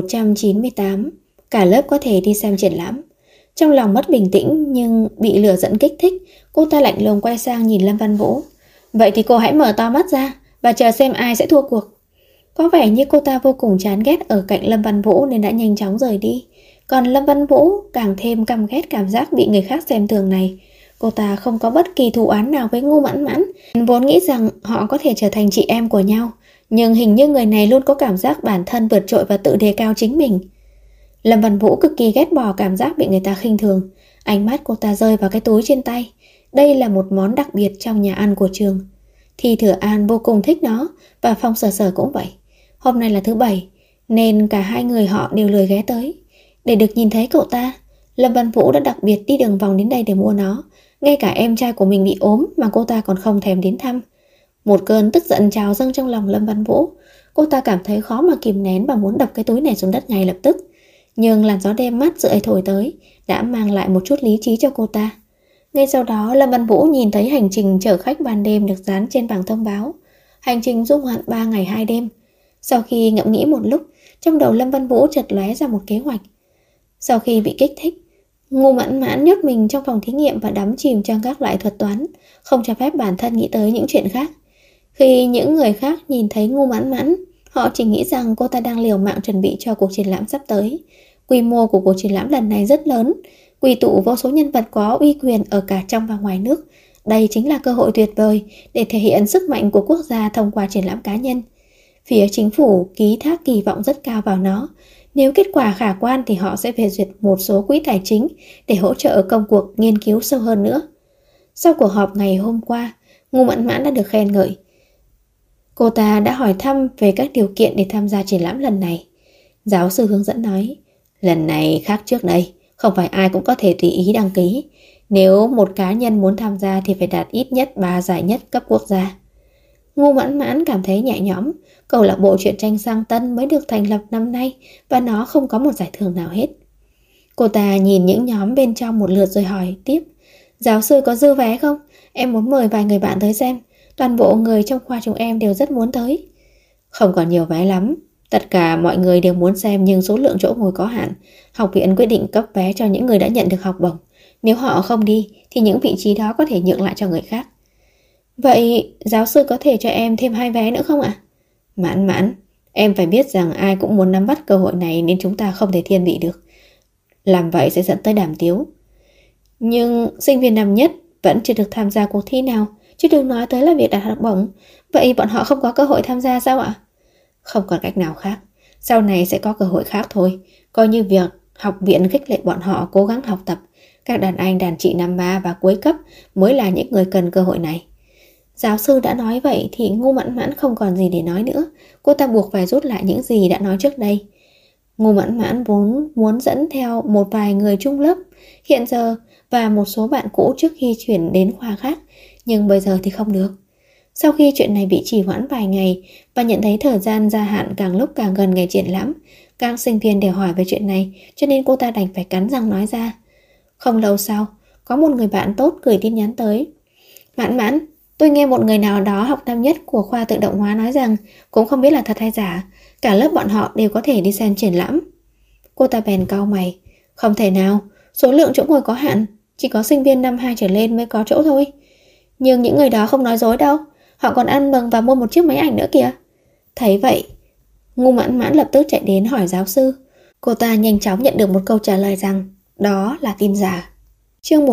Speaker 1: 1198. Cả lớp có thể đi xem triển lãm. Trong lòng mất bình tĩnh nhưng bị lửa giận kích thích, cô ta lạnh lùng quay sang nhìn Lâm Văn Vũ. Vậy thì cô hãy mở to mắt ra và chờ xem ai sẽ thua cuộc. Có vẻ như cô ta vô cùng chán ghét ở cạnh Lâm Văn Vũ nên đã nhanh chóng rời đi. Còn Lâm Văn Vũ càng thêm căm ghét cảm giác bị người khác xem thường này. Cô ta không có bất kỳ thù oán nào với Ngô Mãn Mãn, vốn nghĩ rằng họ có thể trở thành chị em của nhau. Nhưng hình như người này luôn có cảm giác bản thân vượt trội và tự đề cao chính mình. Lâm Văn Vũ cực kỳ ghét bỏ cảm giác bị người ta khinh thường. Ánh mắt cô ta rơi vào cái túi trên tay. Đây là một món đặc biệt trong nhà ăn của trường. Thi Thừa An vô cùng thích nó, và Phong Sở Sở cũng vậy. Hôm nay là thứ Bảy, nên cả hai người họ đều lười ghé tới. Để được nhìn thấy cậu ta, Lâm Văn Vũ đã đặc biệt đi đường vòng đến đây để mua nó. Ngay cả em trai của mình bị ốm mà cô ta còn không thèm đến thăm. Một cơn tức giận trào dâng trong lòng Lâm Văn Vũ. Cô ta cảm thấy khó mà kìm nén và muốn đập cái túi này xuống đất ngay lập tức. Nhưng làn gió đêm mát rượi thổi tới đã mang lại một chút lý trí cho cô ta. Ngay sau đó Lâm Văn Vũ nhìn thấy hành trình chở khách ban đêm được dán trên bảng thông báo. Hành trình du ngoạn 3 ngày 2 đêm. Sau khi ngẫm nghĩ một lúc, trong đầu Lâm Văn Vũ chợt lóe ra một kế hoạch. Sau khi bị kích thích, Ngô Mãn Mãn nhốt mình trong phòng thí nghiệm và đắm chìm trong các loại thuật toán, không cho phép bản thân nghĩ tới những chuyện khác. Khi những người khác nhìn thấy Ngô Mãn Mãn, họ chỉ nghĩ rằng cô ta đang liều mạng chuẩn bị cho cuộc triển lãm sắp tới. Quy mô của cuộc triển lãm lần này rất lớn, quy tụ vô số nhân vật có uy quyền ở cả trong và ngoài nước. Đây chính là cơ hội tuyệt vời để thể hiện sức mạnh của quốc gia thông qua triển lãm cá nhân. Phía chính phủ ký thác kỳ vọng rất cao vào nó. Nếu kết quả khả quan thì họ sẽ phê duyệt một số quỹ tài chính để hỗ trợ công cuộc nghiên cứu sâu hơn nữa. Sau cuộc họp ngày hôm qua, Ngô Mãn Mãn đã được khen ngợi. Cô ta đã hỏi thăm về các điều kiện để tham gia triển lãm lần này. Giáo sư hướng dẫn nói, lần này khác trước đây, không phải ai cũng có thể tùy ý đăng ký. Nếu một cá nhân muốn tham gia thì phải đạt ít nhất 3 giải nhất cấp quốc gia. Ngô Mãn Mãn cảm thấy nhẹ nhõm. Câu lạc bộ truyện tranh Sang Tân mới được thành lập năm nay và nó không có một giải thưởng nào hết. Cô ta nhìn những nhóm bên trong một lượt rồi hỏi tiếp, giáo sư có dư vé không? Em muốn mời vài người bạn tới xem. Toàn bộ người trong khoa chúng em đều rất muốn tới. Không còn nhiều vé lắm. Tất cả mọi người đều muốn xem nhưng số lượng chỗ ngồi có hạn. Học viện quyết định cấp vé cho những người đã nhận được học bổng. Nếu họ không đi thì những vị trí đó có thể nhượng lại cho người khác. Vậy giáo sư có thể cho em thêm 2 vé nữa không ạ? Mãn Mãn, em phải biết rằng ai cũng muốn nắm bắt cơ hội này nên chúng ta không thể thiên vị được. Làm vậy sẽ dẫn tới đàm tiếu. Nhưng sinh viên năm nhất vẫn chưa được tham gia cuộc thi nào, chứ đừng nói tới là việc đạt học bổng. Vậy bọn họ không có cơ hội tham gia sao ạ? Không còn cách nào khác. Sau này sẽ có cơ hội khác thôi. Coi như việc học viện khích lệ bọn họ cố gắng học tập. Các đàn anh đàn chị năm 3 và cuối cấp mới là những người cần cơ hội này. Giáo sư đã nói vậy thì Ngô Mãn Mãn không còn gì để nói nữa. Cô ta buộc phải rút lại những gì đã nói trước đây. Ngô Mãn Mãn vốn muốn dẫn theo một vài người chung lớp hiện giờ và một số bạn cũ trước khi chuyển đến khoa khác, nhưng bây giờ thì không được. Sau khi chuyện này bị trì hoãn vài ngày và nhận thấy thời gian gia hạn càng lúc càng gần ngày triển lãm, các sinh viên đều hỏi về chuyện này, cho nên cô ta đành phải cắn răng nói ra. Không lâu sau, có một người bạn tốt gửi tin nhắn tới. Mãn Mãn, tôi nghe một người nào đó học năm nhất của khoa tự động hóa nói rằng, cũng không biết là thật hay giả, cả lớp bọn họ đều có thể đi xem triển lãm. Cô ta bèn cau mày. Không thể nào, số lượng chỗ ngồi có hạn, chỉ có sinh viên năm 2 trở lên mới có chỗ thôi. Nhưng những người đó không nói dối đâu, họ còn ăn mừng và mua một chiếc máy ảnh nữa kìa. Thấy vậy, Ngô Mãn Mãn lập tức chạy đến hỏi giáo sư. Cô ta nhanh chóng nhận được một câu trả lời rằng đó là tin giả. Chương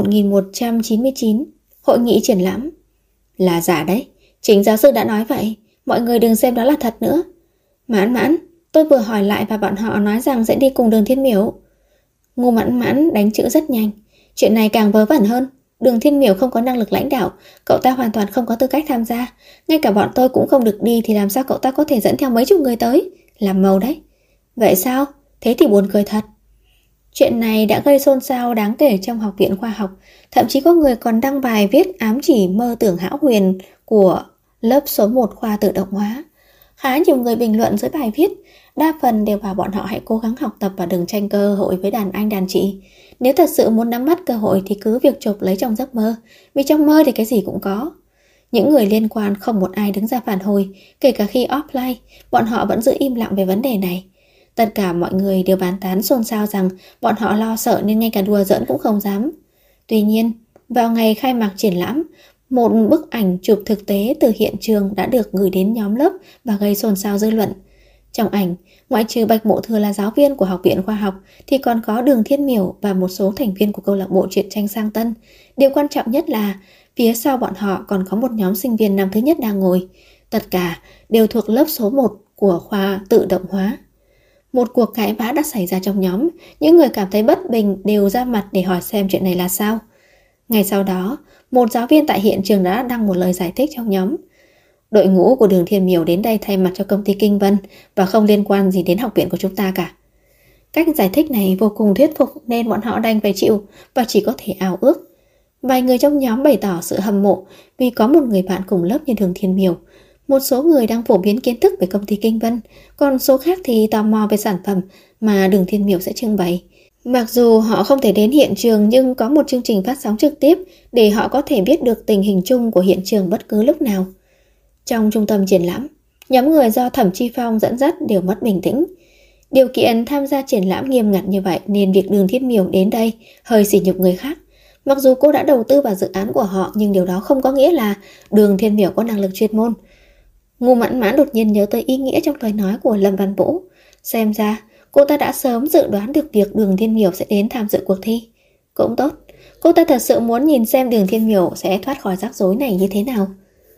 Speaker 1: 1199, Hội nghị triển lãm. Là giả đấy, chính giáo sư đã nói vậy, mọi người đừng xem đó là thật nữa. Mãn Mãn, tôi vừa hỏi lại và bọn họ nói rằng sẽ đi cùng Đường Thiên Miểu. Ngô Mãn Mãn đánh chữ rất nhanh. Chuyện này càng vớ vẩn hơn. Đường Thiên Miểu không có năng lực lãnh đạo, cậu ta hoàn toàn không có tư cách tham gia. Ngay cả bọn tôi cũng không được đi thì làm sao cậu ta có thể dẫn theo mấy chục người tới? Làm màu đấy. Vậy sao? Thế thì buồn cười thật. Chuyện này đã gây xôn xao đáng kể trong học viện khoa học. Thậm chí có người còn đăng bài viết ám chỉ mơ tưởng hão huyền của lớp số 1 khoa tự động hóa. Khá nhiều người bình luận dưới bài viết, đa phần đều bảo bọn họ hãy cố gắng học tập và đừng tranh cơ hội với đàn anh đàn chị. Nếu thật sự muốn nắm bắt cơ hội thì cứ việc chộp lấy trong giấc mơ, vì trong mơ thì cái gì cũng có. Những người liên quan không một ai đứng ra phản hồi, kể cả khi offline, bọn họ vẫn giữ im lặng về vấn đề này. Tất cả mọi người đều bàn tán xôn xao rằng bọn họ lo sợ nên ngay cả đùa giỡn cũng không dám. Tuy nhiên, vào ngày khai mạc triển lãm, một bức ảnh chụp thực tế từ hiện trường đã được gửi đến nhóm lớp và gây xôn xao dư luận. Trong ảnh, ngoại trừ Bạch Mộ Thừa là giáo viên của học viện khoa học thì còn có Đường Thiên Miểu và một số thành viên của câu lạc bộ truyện tranh Sang Tân. Điều quan trọng nhất là phía sau bọn họ còn có một nhóm sinh viên năm thứ nhất đang ngồi. Tất cả đều thuộc lớp số 1 của khoa tự động hóa. Một cuộc cãi vã đã xảy ra trong nhóm, những người cảm thấy bất bình đều ra mặt để hỏi xem chuyện này là sao. Ngày sau đó, một giáo viên tại hiện trường đã đăng một lời giải thích trong nhóm. Đội ngũ của Đường Thiên Miểu đến đây thay mặt cho công ty Kinh Vân và không liên quan gì đến học viện của chúng ta cả. Cách giải thích này vô cùng thuyết phục nên bọn họ đành phải chịu và chỉ có thể ao ước. Vài người trong nhóm bày tỏ sự hâm mộ vì có một người bạn cùng lớp như Đường Thiên Miểu. Một số người đang phổ biến kiến thức về công ty Kinh Vân, còn số khác thì tò mò về sản phẩm mà Đường Thiên Miểu sẽ trưng bày. Mặc dù họ không thể đến hiện trường nhưng có một chương trình phát sóng trực tiếp để họ có thể biết được tình hình chung của hiện trường bất cứ lúc nào. Trong trung tâm triển lãm, nhóm người do Thẩm Chi Phong dẫn dắt đều mất bình tĩnh. Điều kiện tham gia triển lãm nghiêm ngặt như vậy nên việc Đường Thiên Miểu đến đây hơi sỉ nhục người khác. Mặc dù cô đã đầu tư vào dự án của họ nhưng điều đó không có nghĩa là Đường Thiên Miểu có năng lực chuyên môn. Ngô Mãn Mãn đột nhiên nhớ tới ý nghĩa trong lời nói của Lâm Văn Vũ. Xem ra cô ta đã sớm dự đoán được việc Đường Thiên Miểu sẽ đến tham dự cuộc thi. Cũng tốt, cô ta thật sự muốn nhìn xem Đường Thiên Miểu sẽ thoát khỏi rắc rối này như thế nào.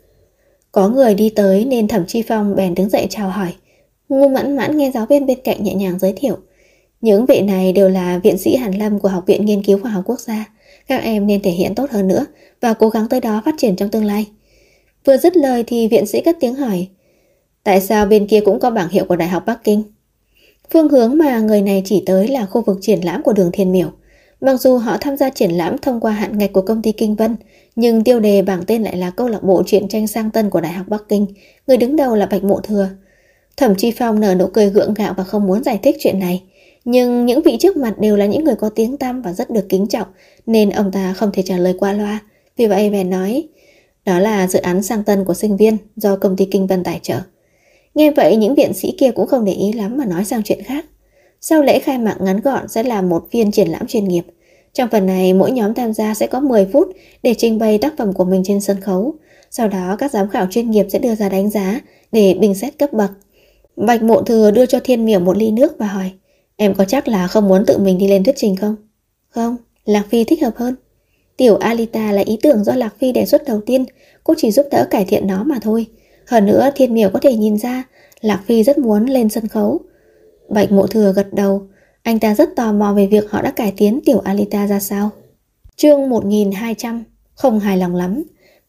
Speaker 1: Có người đi tới nên Thẩm Chi Phong bèn đứng dậy chào hỏi. Ngô Mãn Mãn nghe giáo viên bên cạnh nhẹ nhàng giới thiệu. Những vị này đều là viện sĩ hàn lâm của Học viện Nghiên cứu Khoa học Quốc gia. Các em nên thể hiện tốt hơn nữa và cố gắng tới đó phát triển trong tương lai. Vừa dứt lời thì viện sĩ cất tiếng hỏi. Tại sao bên kia cũng có bảng hiệu của Đại học Bắc Kinh? Phương hướng mà người này chỉ tới là khu vực triển lãm của Đường Thiên Miểu. Mặc dù họ tham gia triển lãm thông qua hạn ngạch của công ty Kinh Vân, nhưng tiêu đề bảng tên lại là câu lạc bộ truyện tranh Sang Tân của Đại học Bắc Kinh. Người đứng đầu là Bạch Mộ Thừa. Thẩm Chi Phong nở nụ cười gượng gạo và không muốn giải thích chuyện này. Nhưng những vị trước mặt đều là những người có tiếng tăm và rất được kính trọng, nên ông ta không thể trả lời qua loa. Vì vậy bèn nói, đó là dự án Sang Tân của sinh viên do công ty Kinh Vân tài trợ. Nghe vậy những viện sĩ kia cũng không để ý lắm mà nói sang chuyện khác. Sau lễ khai mạc ngắn gọn sẽ là một phiên triển lãm chuyên nghiệp. Trong phần này mỗi nhóm tham gia sẽ có 10 phút để trình bày tác phẩm của mình trên sân khấu. Sau đó các giám khảo chuyên nghiệp sẽ đưa ra đánh giá để bình xét cấp bậc. Bạch Mộ Thừa đưa cho Thiên Miểu một ly nước và hỏi, em có chắc là không muốn tự mình đi lên thuyết trình không? Không, Lạc Phi thích hợp hơn. Tiểu Alita là ý tưởng do Lạc Phi đề xuất đầu tiên, cô chỉ giúp đỡ cải thiện nó mà thôi. Hơn nữa Thiên Miểu có thể nhìn ra Lạc Phi rất muốn lên sân khấu. Bạch Mộ Thừa gật đầu, anh ta rất tò mò về việc họ đã cải tiến Tiểu Alita ra sao. Chương 1200, không hài lòng lắm.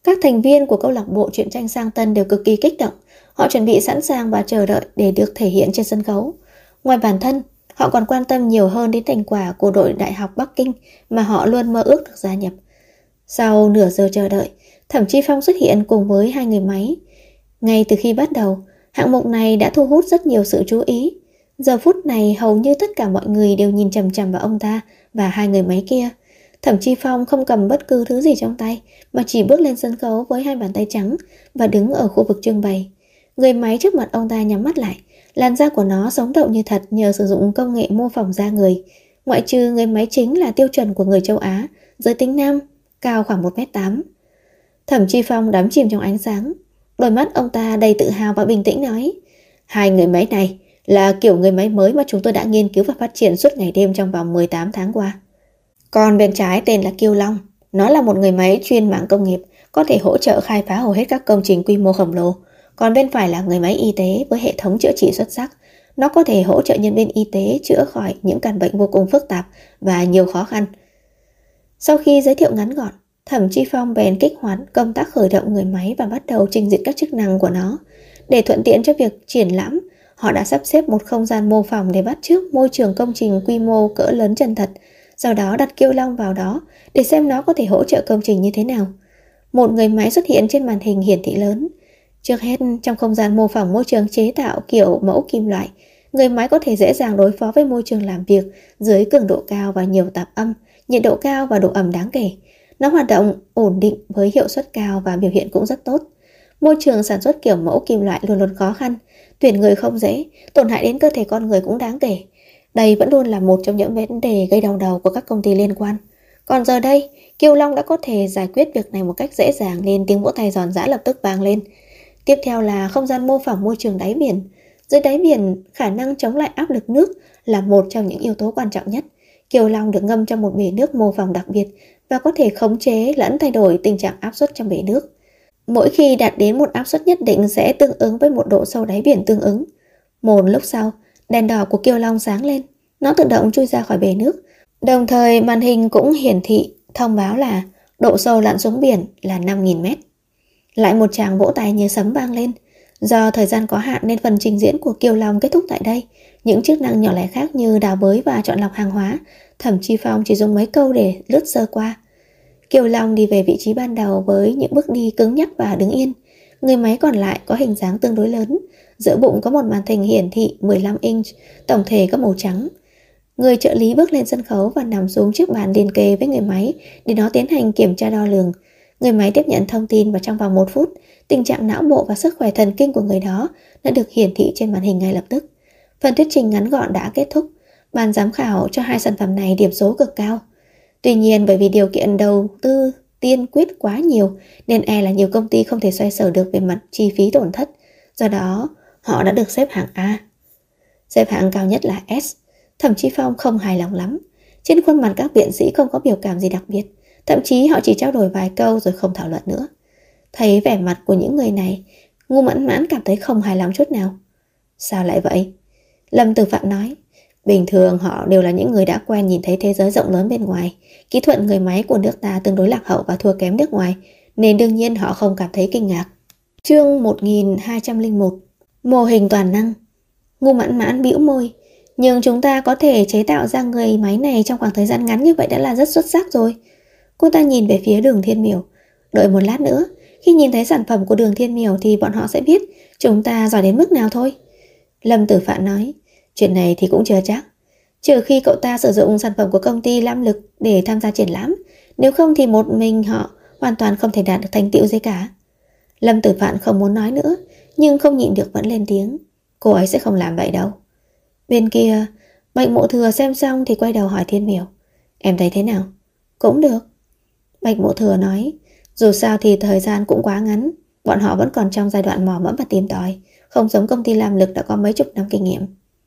Speaker 1: Các thành viên của câu lạc bộ truyện tranh Sang Tân đều cực kỳ kích động. Họ chuẩn bị sẵn sàng và chờ đợi để được thể hiện trên sân khấu. Ngoài bản thân, họ còn quan tâm nhiều hơn đến thành quả của đội Đại học Bắc Kinh mà họ luôn mơ ước được gia nhập. Sau nửa giờ chờ đợi, Thẩm Chi Phong xuất hiện cùng với hai người máy. Ngay từ khi bắt đầu, hạng mục này đã thu hút rất nhiều sự chú ý. Giờ phút này hầu như tất cả mọi người đều nhìn chằm chằm vào ông ta và hai người máy kia. Thẩm Chi Phong không cầm bất cứ thứ gì trong tay, mà chỉ bước lên sân khấu với hai bàn tay trắng và đứng ở khu vực trưng bày. Người máy trước mặt ông ta nhắm mắt lại, làn da của nó sống động như thật nhờ sử dụng công nghệ mô phỏng da người. Ngoại trừ người máy chính là tiêu chuẩn của người châu Á, giới tính nam, cao khoảng 1m8. Thẩm Chi Phong đắm chìm trong ánh sáng. Đôi mắt ông ta đầy tự hào và bình tĩnh nói: hai người máy này là kiểu người máy mới mà chúng tôi đã nghiên cứu và phát triển suốt ngày đêm trong vòng 18 tháng qua. Còn bên trái tên là Kiêu Long. Nó là một người máy chuyên mảng công nghiệp, có thể hỗ trợ khai phá hầu hết các công trình quy mô khổng lồ. Còn bên phải là người máy y tế với hệ thống chữa trị xuất sắc. Nó có thể hỗ trợ nhân viên y tế chữa khỏi những căn bệnh vô cùng phức tạp và nhiều khó khăn. Sau khi giới thiệu ngắn gọn, Thẩm Chi Phong bèn kích hoạt công tác khởi động người máy và bắt đầu trình diễn các chức năng của nó. Để thuận tiện cho việc triển lãm, họ đã sắp xếp một không gian mô phỏng để bắt chước môi trường công trình quy mô cỡ lớn chân thật, sau đó đặt Kiêu Long vào đó để xem nó có thể hỗ trợ công trình như thế nào. Một người máy xuất hiện trên màn hình hiển thị lớn. Trước hết, trong không gian mô phỏng môi trường chế tạo kiểu mẫu kim loại, người máy có thể dễ dàng đối phó với môi trường làm việc dưới cường độ cao và nhiều tạp âm, nhiệt độ cao và độ ẩm đáng kể. Nó hoạt động ổn định với hiệu suất cao và biểu hiện cũng rất tốt. Môi trường sản xuất kiểu mẫu kim loại luôn luôn khó khăn, tuyển người không dễ, tổn hại đến cơ thể con người cũng đáng kể. Đây vẫn luôn là một trong những vấn đề gây đau đầu của các công ty liên quan. Còn giờ đây, Kiêu Long đã có thể giải quyết việc này một cách dễ dàng nên tiếng vỗ tay giòn giã lập tức vang lên. Tiếp theo là không gian mô phỏng môi trường đáy biển. Dưới đáy biển, khả năng chống lại áp lực nước là một trong những yếu tố quan trọng nhất. Kiêu Long được ngâm trong một bể nước mô phỏng đặc biệt và có thể khống chế lẫn thay đổi tình trạng áp suất trong bể nước. Mỗi khi đạt đến một áp suất nhất định sẽ tương ứng với một độ sâu đáy biển tương ứng. Một lúc sau, đèn đỏ của Kiêu Long sáng lên, nó tự động chui ra khỏi bể nước. Đồng thời màn hình cũng hiển thị thông báo là độ sâu lặn xuống biển là 5.000 mét. Lại một tràng vỗ tay như sấm vang lên. Do thời gian có hạn nên phần trình diễn của Kiêu Long kết thúc tại đây. Những chức năng nhỏ lẻ khác như đào bới và chọn lọc hàng hóa, Thẩm Chi Phong chỉ dùng mấy câu để lướt sơ qua. Kiêu Long đi về vị trí ban đầu với những bước đi cứng nhắc và đứng yên. Người máy còn lại có hình dáng tương đối lớn. Giữa bụng có một màn hình hiển thị 15 inch, tổng thể có màu trắng. Người trợ lý bước lên sân khấu và nằm xuống chiếc bàn liền kề với người máy để nó tiến hành kiểm tra đo lường. Người máy tiếp nhận thông tin và trong vòng 1 phút, tình trạng não bộ và sức khỏe thần kinh của người đó đã được hiển thị trên màn hình ngay lập tức. Phần thuyết trình ngắn gọn đã kết thúc. Ban giám khảo cho hai sản phẩm này điểm số cực cao. Tuy nhiên bởi vì điều kiện đầu tư tiên quyết quá nhiều nên là nhiều công ty không thể xoay sở được về mặt chi phí tổn thất. Do đó, họ đã được xếp hạng A. Xếp hạng cao nhất là S. Thẩm Chi Phong không hài lòng lắm. Trên khuôn mặt các biện sĩ không có biểu cảm gì đặc biệt. Thậm chí họ chỉ trao đổi vài câu rồi không thảo luận nữa. Thấy vẻ mặt của những người này, Ngô Mãn Mãn cảm thấy không hài lòng chút nào. Sao lại vậy? Lâm Tử Phạm nói. Bình thường họ đều là những người đã quen nhìn thấy thế giới rộng lớn bên ngoài. Kỹ thuật người máy của nước ta tương đối lạc hậu và thua kém nước ngoài, nên đương nhiên họ không cảm thấy kinh ngạc. Chương 1201. Mô hình toàn năng. Ngô Mãn Mãn bĩu môi. Nhưng chúng ta có thể chế tạo ra người máy này trong khoảng thời gian ngắn như vậy đã là rất xuất sắc rồi. Cô ta nhìn về phía Đường Thiên Miểu. Đợi một lát nữa, khi nhìn thấy sản phẩm của Đường Thiên Miểu thì bọn họ sẽ biết chúng ta giỏi đến mức nào thôi. Lâm Tử Phạn nói. Chuyện này thì cũng chưa chắc. Trừ khi cậu ta sử dụng sản phẩm của công ty Lam Lực để tham gia triển lãm. Nếu không thì một mình họ hoàn toàn không thể đạt được thành tựu gì cả. Lâm Tử Phạn không muốn nói nữa, nhưng không nhịn được vẫn lên tiếng. Cô ấy sẽ không làm vậy đâu. Bên kia, Bạch Mộ Thừa xem xong thì quay đầu hỏi Thiên Miểu. Em thấy thế nào? Cũng được. Bạch Mộ Thừa nói. Dù sao thì thời gian cũng quá ngắn. Bọn họ vẫn còn trong giai đoạn mò mẫm và tìm tòi. Không giống công ty Lam Lực đã có mấy chục năm kinh nghiệm.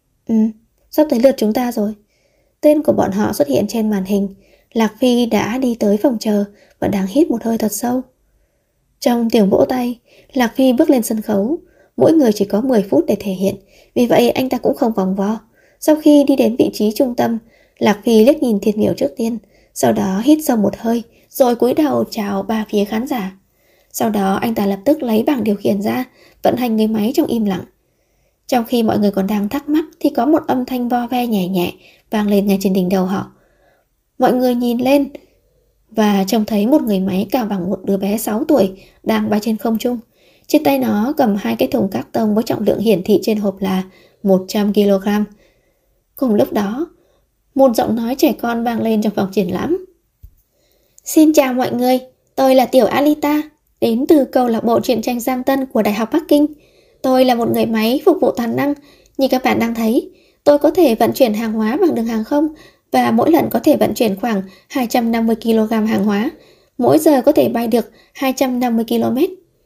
Speaker 1: Sắp tới lượt chúng ta rồi. Tên của bọn họ xuất hiện trên màn hình. Lạc Phi đã đi tới phòng chờ và đang hít một hơi thật sâu. Trong tiếng vỗ tay, Lạc Phi bước lên sân khấu. Mỗi người chỉ có 10 phút để thể hiện, vì vậy anh ta cũng không vòng vo. Sau khi đi đến vị trí trung tâm, Lạc Phi liếc nhìn Thiên Miểu trước tiên, sau đó hít sâu một hơi, rồi cúi đầu chào ba phía khán giả. Sau đó anh ta lập tức lấy bảng điều khiển ra, vận hành người máy trong im lặng. Trong khi mọi người còn đang thắc mắc thì có một âm thanh vo ve nhẹ nhẹ vang lên ngay trên đỉnh đầu họ. Mọi người nhìn lên và trông thấy một người máy cao bằng một đứa bé 6 tuổi đang bay trên không trung. Trên tay nó cầm 2 cái thùng các tông với trọng lượng hiển thị trên hộp là 100 kg. Cùng lúc đó, một giọng nói trẻ con vang lên trong phòng triển lãm. Xin chào mọi người, tôi là Tiểu Alita, đến từ câu lạc bộ truyện tranh Giang Tân của Đại học Bắc Kinh. Tôi là một người máy phục vụ toàn năng. Như các bạn đang thấy, tôi có thể vận chuyển hàng hóa bằng đường hàng không và mỗi lần có thể vận chuyển khoảng 250 kg hàng hóa. Mỗi giờ có thể bay được 250 km.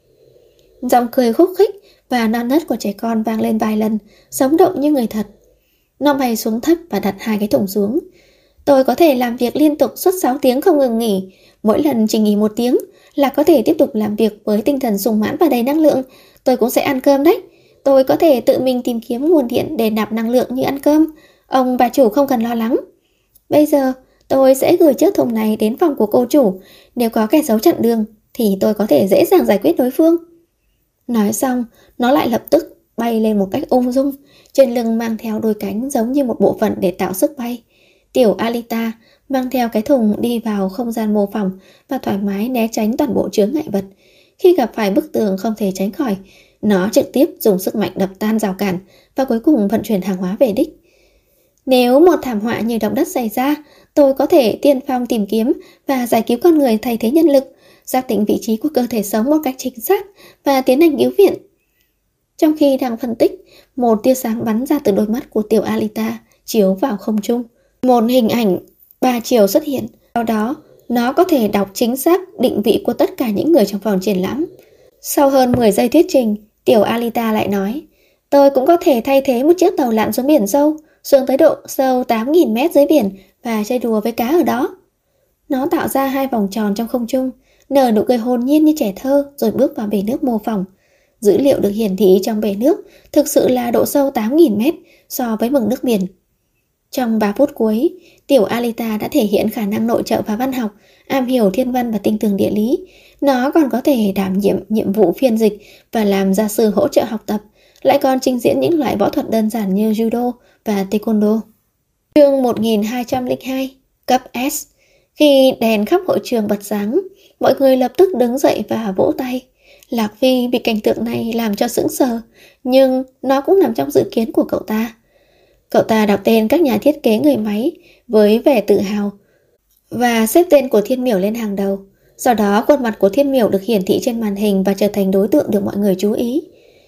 Speaker 1: Giọng cười khúc khích và non nớt của trẻ con vang lên vài lần, sống động như người thật. Nó bay xuống thấp và đặt 2 cái thùng xuống. Tôi có thể làm việc liên tục suốt 6 tiếng không ngừng nghỉ. Mỗi lần chỉ nghỉ 1 tiếng là có thể tiếp tục làm việc với tinh thần sung mãn và đầy năng lượng. Tôi cũng sẽ ăn cơm đấy. Tôi có thể tự mình tìm kiếm nguồn điện để nạp năng lượng như ăn cơm. Ông bà chủ không cần lo lắng. Bây giờ tôi sẽ gửi chiếc thùng này đến phòng của cô chủ. Nếu có kẻ xấu chặn đường thì tôi có thể dễ dàng giải quyết đối phương. Nói xong, nó lại lập tức bay lên một cách ung dung, trên lưng mang theo đôi cánh giống như một bộ phận để tạo sức bay. Tiểu Alita mang theo cái thùng đi vào không gian mô phỏng và thoải mái né tránh toàn bộ chướng ngại vật. Khi gặp phải bức tường không thể tránh khỏi, nó trực tiếp dùng sức mạnh đập tan rào cản và cuối cùng vận chuyển hàng hóa về đích. Nếu một thảm họa như động đất xảy ra, tôi có thể tiên phong tìm kiếm và giải cứu con người thay thế nhân lực, xác định vị trí của cơ thể sống một cách chính xác và tiến hành cứu viện. Trong khi đang phân tích, một tia sáng bắn ra từ đôi mắt của Tiểu Alita chiếu vào không trung. Một hình ảnh 3 chiều xuất hiện. Sau đó, nó có thể đọc chính xác định vị của tất cả những người trong phòng triển lãm. Sau hơn 10 giây thuyết trình, Tiểu Alita lại nói, tôi cũng có thể thay thế một chiếc tàu lặn xuống biển sâu, xuống tới độ sâu 8.000 mét dưới biển và chơi đùa với cá ở đó. Nó tạo ra 2 vòng tròn trong không trung, nở nụ cười hồn nhiên như trẻ thơ rồi bước vào bể nước mô phỏng. Dữ liệu được hiển thị trong bể nước thực sự là độ sâu 8.000 mét so với mực nước biển. Trong 3 phút cuối, Tiểu Alita đã thể hiện khả năng nội trợ và văn học, am hiểu thiên văn và tinh tường địa lý. Nó còn có thể đảm nhiệm vụ phiên dịch và làm gia sư hỗ trợ học tập, lại còn trình diễn những loại võ thuật đơn giản như judo và taekwondo. Chương 1202, cấp S. Khi đèn khắp hội trường bật sáng, mọi người lập tức đứng dậy và vỗ tay. Lạc Phi bị cảnh tượng này làm cho sững sờ, nhưng nó cũng nằm trong dự kiến của cậu ta. Cậu ta đọc tên các nhà thiết kế người máy với vẻ tự hào và xếp tên của Thiên Miểu lên hàng đầu. Sau đó khuôn mặt của Thiên Miểu được hiển thị trên màn hình và trở thành đối tượng được mọi người chú ý.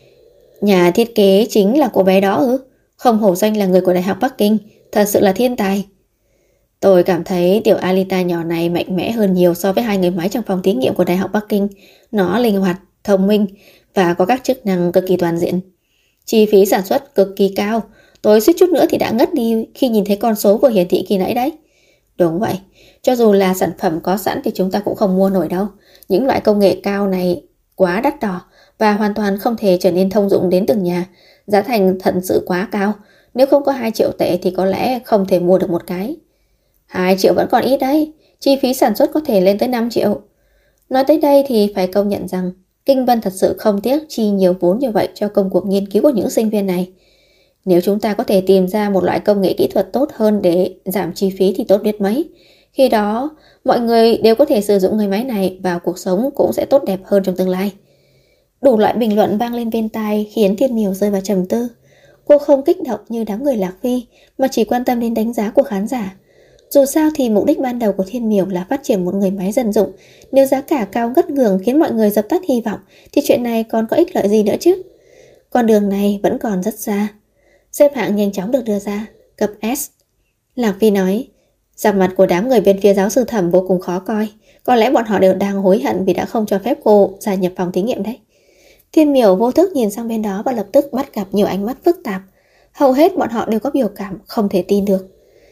Speaker 1: Nhà thiết kế chính là cô bé đó ư? Không hổ danh là người của Đại học Bắc Kinh, thật sự là thiên tài. Tôi cảm thấy Tiểu Alita nhỏ này mạnh mẽ hơn nhiều so với 2 người máy trong phòng thí nghiệm của Đại học Bắc Kinh. Nó linh hoạt, thông minh và có các chức năng cực kỳ toàn diện. Chi phí sản xuất cực kỳ cao. Tôi suýt chút nữa thì đã ngất đi khi nhìn thấy con số vừa hiển thị kỳ nãy đấy. Đúng vậy, cho dù là sản phẩm có sẵn thì chúng ta cũng không mua nổi đâu. Những loại công nghệ cao này quá đắt đỏ và hoàn toàn không thể trở nên thông dụng đến từng nhà. Giá thành thật sự quá cao. Nếu không có 2 triệu tệ thì có lẽ không thể mua được một cái. 2 triệu vẫn còn ít đấy. Chi phí sản xuất có thể lên tới 5 triệu. Nói tới đây thì phải công nhận rằng Kinh Vân thật sự không tiếc chi nhiều vốn như vậy cho công cuộc nghiên cứu của những sinh viên này. Nếu chúng ta có thể tìm ra một loại công nghệ kỹ thuật tốt hơn để giảm chi phí thì tốt biết mấy. Khi đó, mọi người đều có thể sử dụng người máy này và cuộc sống cũng sẽ tốt đẹp hơn trong tương lai. Đủ loại bình luận vang lên bên tai khiến Thiên Miểu rơi vào trầm tư. Cô không kích động như đám người Lạc Phi mà chỉ quan tâm đến đánh giá của khán giả. Dù sao thì mục đích ban đầu của Thiên Miểu là phát triển một người máy dân dụng. Nếu giá cả cao ngất ngường khiến mọi người dập tắt hy vọng thì chuyện này còn có ích lợi gì nữa chứ. Con đường này vẫn còn rất xa. Xếp hạng nhanh chóng được đưa ra, cấp S. Lạc Phi nói, sắc mặt của đám người bên phía giáo sư Thẩm vô cùng khó coi. Có lẽ bọn họ đều đang hối hận vì đã không cho phép cô gia nhập phòng thí nghiệm đấy. Thiên Miểu vô thức nhìn sang bên đó và lập tức bắt gặp nhiều ánh mắt phức tạp. Hầu hết bọn họ đều có biểu cảm không thể tin được.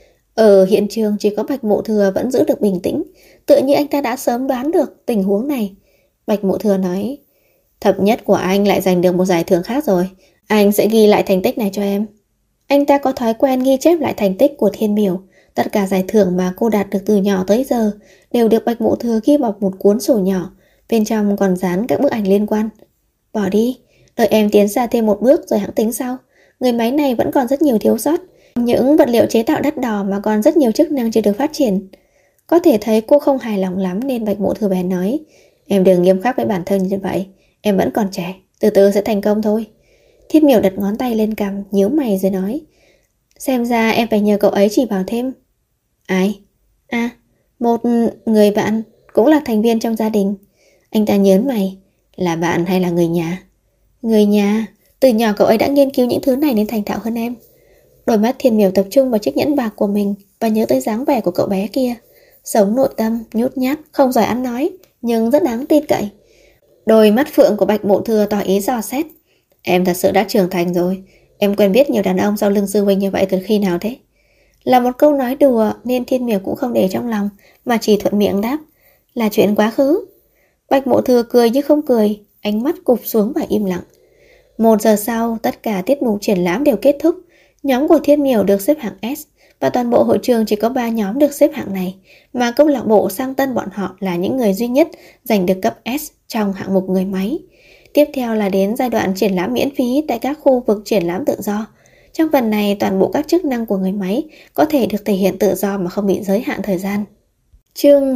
Speaker 1: Ở hiện trường chỉ có Bạch Mộ Thừa vẫn giữ được bình tĩnh, tự như anh ta đã sớm đoán được tình huống này. Bạch Mộ Thừa nói, thập nhất của anh lại giành được một giải thưởng khác rồi. Anh sẽ ghi lại thành tích này cho em. Anh ta có thói quen ghi chép lại thành tích của Thiên Miểu. Tất cả giải thưởng mà cô đạt được từ nhỏ tới giờ đều được Bạch Mộ Thừa ghi vào một cuốn sổ nhỏ. bên trong còn dán các bức ảnh liên quan. Bỏ đi, đợi em tiến xa thêm một bước rồi hãng tính sau. Người máy này vẫn còn rất nhiều thiếu sót. Những vật liệu chế tạo đắt đỏ mà còn rất nhiều chức năng chưa được phát triển. Có thể thấy cô không hài lòng lắm nên Bạch Mộ Thừa bèn nói, em đừng nghiêm khắc với bản thân như vậy. Em vẫn còn trẻ, từ từ sẽ thành công thôi. Thiên Miểu đặt ngón tay lên cằm, nhíu mày rồi nói, xem ra em phải nhờ cậu ấy chỉ bảo thêm. Ai? À, một người bạn, cũng là thành viên trong gia đình. Anh ta nhớn mày, là bạn hay là người nhà? Người nhà, từ nhỏ cậu ấy đã nghiên cứu những thứ này nên thành thạo hơn em. Đôi mắt Thiên Miểu tập trung vào chiếc nhẫn bạc của mình và nhớ tới dáng vẻ của cậu bé kia. Sống nội tâm, nhút nhát, không giỏi ăn nói, nhưng rất đáng tin cậy. Đôi mắt phượng của Bạch Mộ Thừa tỏ ý dò xét. Em thật sự đã trưởng thành rồi. Em quen biết nhiều đàn ông sau lưng sư huynh như vậy từ khi nào thế? Là một câu nói đùa nên Thiên Miểu cũng không để trong lòng, mà chỉ thuận miệng đáp, là chuyện quá khứ. Bạch Mộ Thừa cười như không cười, ánh mắt cụp xuống và im lặng. 1 giờ sau, tất cả tiết mục triển lãm đều kết thúc. Nhóm của Thiên Miểu được xếp hạng S, và toàn bộ hội trường chỉ có 3 nhóm được xếp hạng này, mà câu lạc bộ Sang Tân bọn họ là những người duy nhất giành được cấp S trong hạng mục người máy. Tiếp theo là đến giai đoạn triển lãm miễn phí tại các khu vực triển lãm tự do. Trong phần này, toàn bộ các chức năng của người máy có thể được thể hiện tự do mà không bị giới hạn thời gian. Chương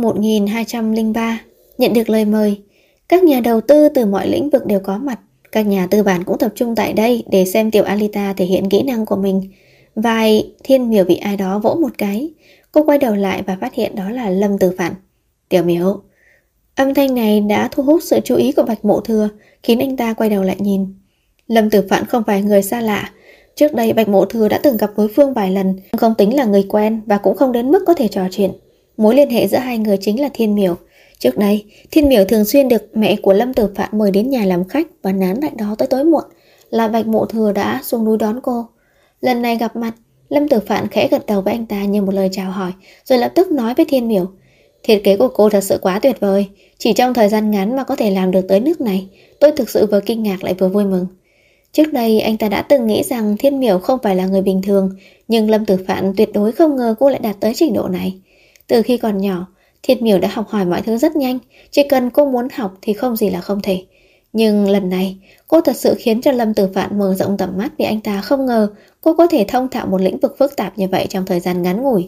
Speaker 1: 1203. Nhận được lời mời. Các nhà đầu tư từ mọi lĩnh vực đều có mặt. Các nhà tư bản cũng tập trung tại đây để xem tiểu Alita thể hiện kỹ năng của mình. Vai Thiên Miểu bị ai đó vỗ một cái. Cô quay đầu lại và phát hiện đó là Lâm Tử Phạn. Tiểu Miểu. Âm thanh này đã thu hút sự chú ý của Bạch Mộ Thừa, khiến anh ta quay đầu lại nhìn. Lâm Tử Phạn không phải người xa lạ. Trước đây Bạch Mộ Thừa đã từng gặp đối phương vài lần, không tính là người quen và cũng không đến mức có thể trò chuyện. Mối liên hệ giữa hai người chính là Thiên Miểu. Trước đây, Thiên Miểu thường xuyên được mẹ của Lâm Tử Phạn mời đến nhà làm khách và nán lại đó tới tối muộn, là Bạch Mộ Thừa đã xuống núi đón cô. Lần này gặp mặt, Lâm Tử Phạn khẽ gật đầu với anh ta như một lời chào hỏi, rồi lập tức nói với Thiên Miểu, thiết kế của cô thật sự quá tuyệt vời, chỉ trong thời gian ngắn mà có thể làm được tới nước này, tôi thực sự vừa kinh ngạc lại vừa vui mừng. Trước đây anh ta đã từng nghĩ rằng Thiên Miểu không phải là người bình thường, nhưng Lâm Tử Phạn tuyệt đối không ngờ cô lại đạt tới trình độ này. Từ khi còn nhỏ, Thiên Miểu đã học hỏi mọi thứ rất nhanh, chỉ cần cô muốn học thì không gì là không thể. Nhưng lần này, cô thật sự khiến cho Lâm Tử Phạn mở rộng tầm mắt vì anh ta không ngờ cô có thể thông thạo một lĩnh vực phức tạp như vậy trong thời gian ngắn ngủi.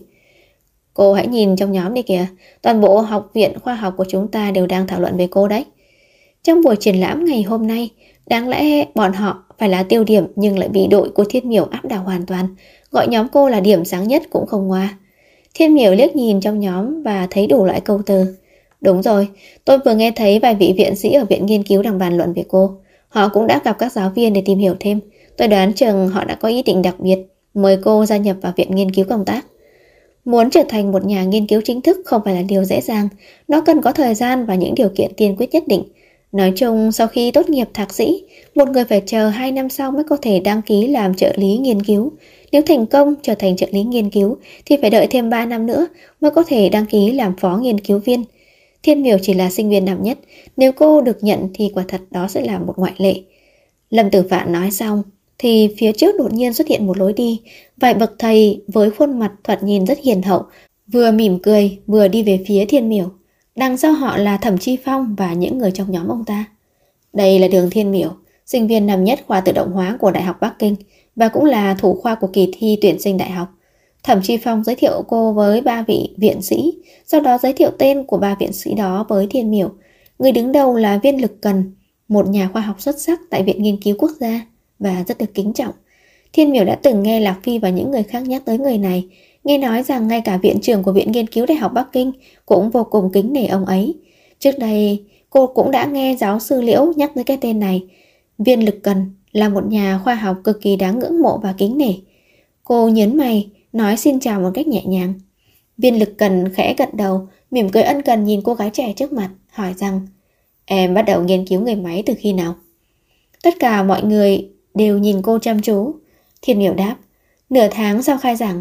Speaker 1: Cô hãy nhìn trong nhóm đi kìa, toàn bộ học viện khoa học của chúng ta đều đang thảo luận về cô đấy. Trong buổi triển lãm ngày hôm nay, đáng lẽ bọn họ phải là tiêu điểm nhưng lại bị đội của Thiên Miểu áp đảo hoàn toàn, gọi nhóm cô là điểm sáng nhất cũng không ngoa. Thiên Miểu liếc nhìn trong nhóm và thấy đủ loại câu từ. Đúng rồi, tôi vừa nghe thấy vài vị viện sĩ ở viện nghiên cứu đang bàn luận về cô. Họ cũng đã gặp các giáo viên để tìm hiểu thêm. Tôi đoán chừng họ đã có ý định đặc biệt mời cô gia nhập vào viện nghiên cứu công tác. Muốn trở thành một nhà nghiên cứu chính thức không phải là điều dễ dàng. Nó cần có thời gian và những điều kiện tiên quyết nhất định. Nói chung, sau khi tốt nghiệp thạc sĩ, một người phải chờ 2 năm sau mới có thể đăng ký làm trợ lý nghiên cứu. Nếu thành công trở thành trợ lý nghiên cứu thì phải đợi thêm 3 năm nữa mới có thể đăng ký làm phó nghiên cứu viên. Thiên Miểu chỉ là sinh viên năm nhất, nếu cô được nhận thì quả thật đó sẽ là một ngoại lệ. Lâm Tử Phạn nói xong thì phía trước đột nhiên xuất hiện một lối đi. Vài bậc thầy với khuôn mặt thoạt nhìn rất hiền hậu, vừa mỉm cười vừa đi về phía Thiên Miểu. Đằng sau họ là Thẩm Chi Phong và những người trong nhóm ông ta. Đây là Đường Thiên Miểu, sinh viên năm nhất khoa tự động hóa của Đại học Bắc Kinh và cũng là thủ khoa của kỳ thi tuyển sinh đại học. Thẩm Chi Phong giới thiệu cô với 3 vị viện sĩ, sau đó giới thiệu tên của 3 viện sĩ đó với Thiên Miểu. Người đứng đầu là Viên Lực Cần, một nhà khoa học xuất sắc tại Viện Nghiên cứu Quốc gia và rất được kính trọng. Thiên Miểu đã từng nghe Lạc Phi và những người khác nhắc tới người này, nghe nói rằng ngay cả viện trưởng của Viện Nghiên cứu Đại học Bắc Kinh cũng vô cùng kính nể ông ấy. Trước đây, cô cũng đã nghe giáo sư Liễu nhắc tới cái tên này. Viên Lực Cần là một nhà khoa học cực kỳ đáng ngưỡng mộ và kính nể. Cô nhớn mày, nói xin chào một cách nhẹ nhàng. Viên Lực Cần khẽ gật đầu, mỉm cười ân cần nhìn cô gái trẻ trước mặt, hỏi rằng, em bắt đầu nghiên cứu người máy từ khi nào? Tất cả mọi người đều nhìn cô chăm chú. Thiên Miểu đáp, nửa tháng sau khai giảng.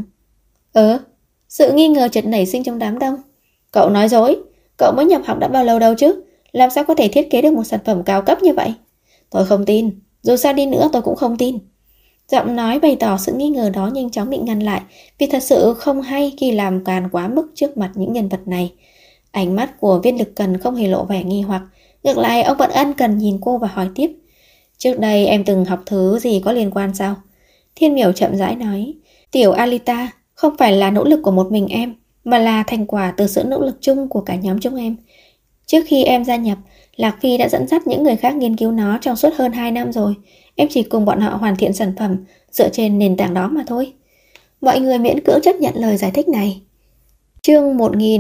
Speaker 1: Sự nghi ngờ chợt nảy sinh trong đám đông. Cậu nói dối, cậu mới nhập học đã bao lâu đâu chứ? Làm sao có thể thiết kế được một sản phẩm cao cấp như vậy? Tôi không tin, dù sao đi nữa tôi cũng không tin. Giọng nói bày tỏ sự nghi ngờ đó nhanh chóng bị ngăn lại, vì thật sự không hay khi làm càn quá mức trước mặt những nhân vật này. Ánh mắt của Viên Lực Cần không hề lộ vẻ nghi hoặc, Ngược lại ông vẫn ân cần nhìn cô và hỏi tiếp. Trước đây em từng học thứ gì có liên quan sao? Thiên Miểu chậm rãi nói. Tiểu Alita, không phải là nỗ lực của một mình em, mà là thành quả từ sự nỗ lực chung của cả nhóm chúng em. Trước khi em gia nhập, Lạc Phi đã dẫn dắt những người khác nghiên cứu nó trong suốt hơn 2 năm rồi. Em chỉ cùng bọn họ hoàn thiện sản phẩm dựa trên nền tảng đó mà thôi. Mọi người miễn cưỡng chấp nhận lời giải thích này. Chương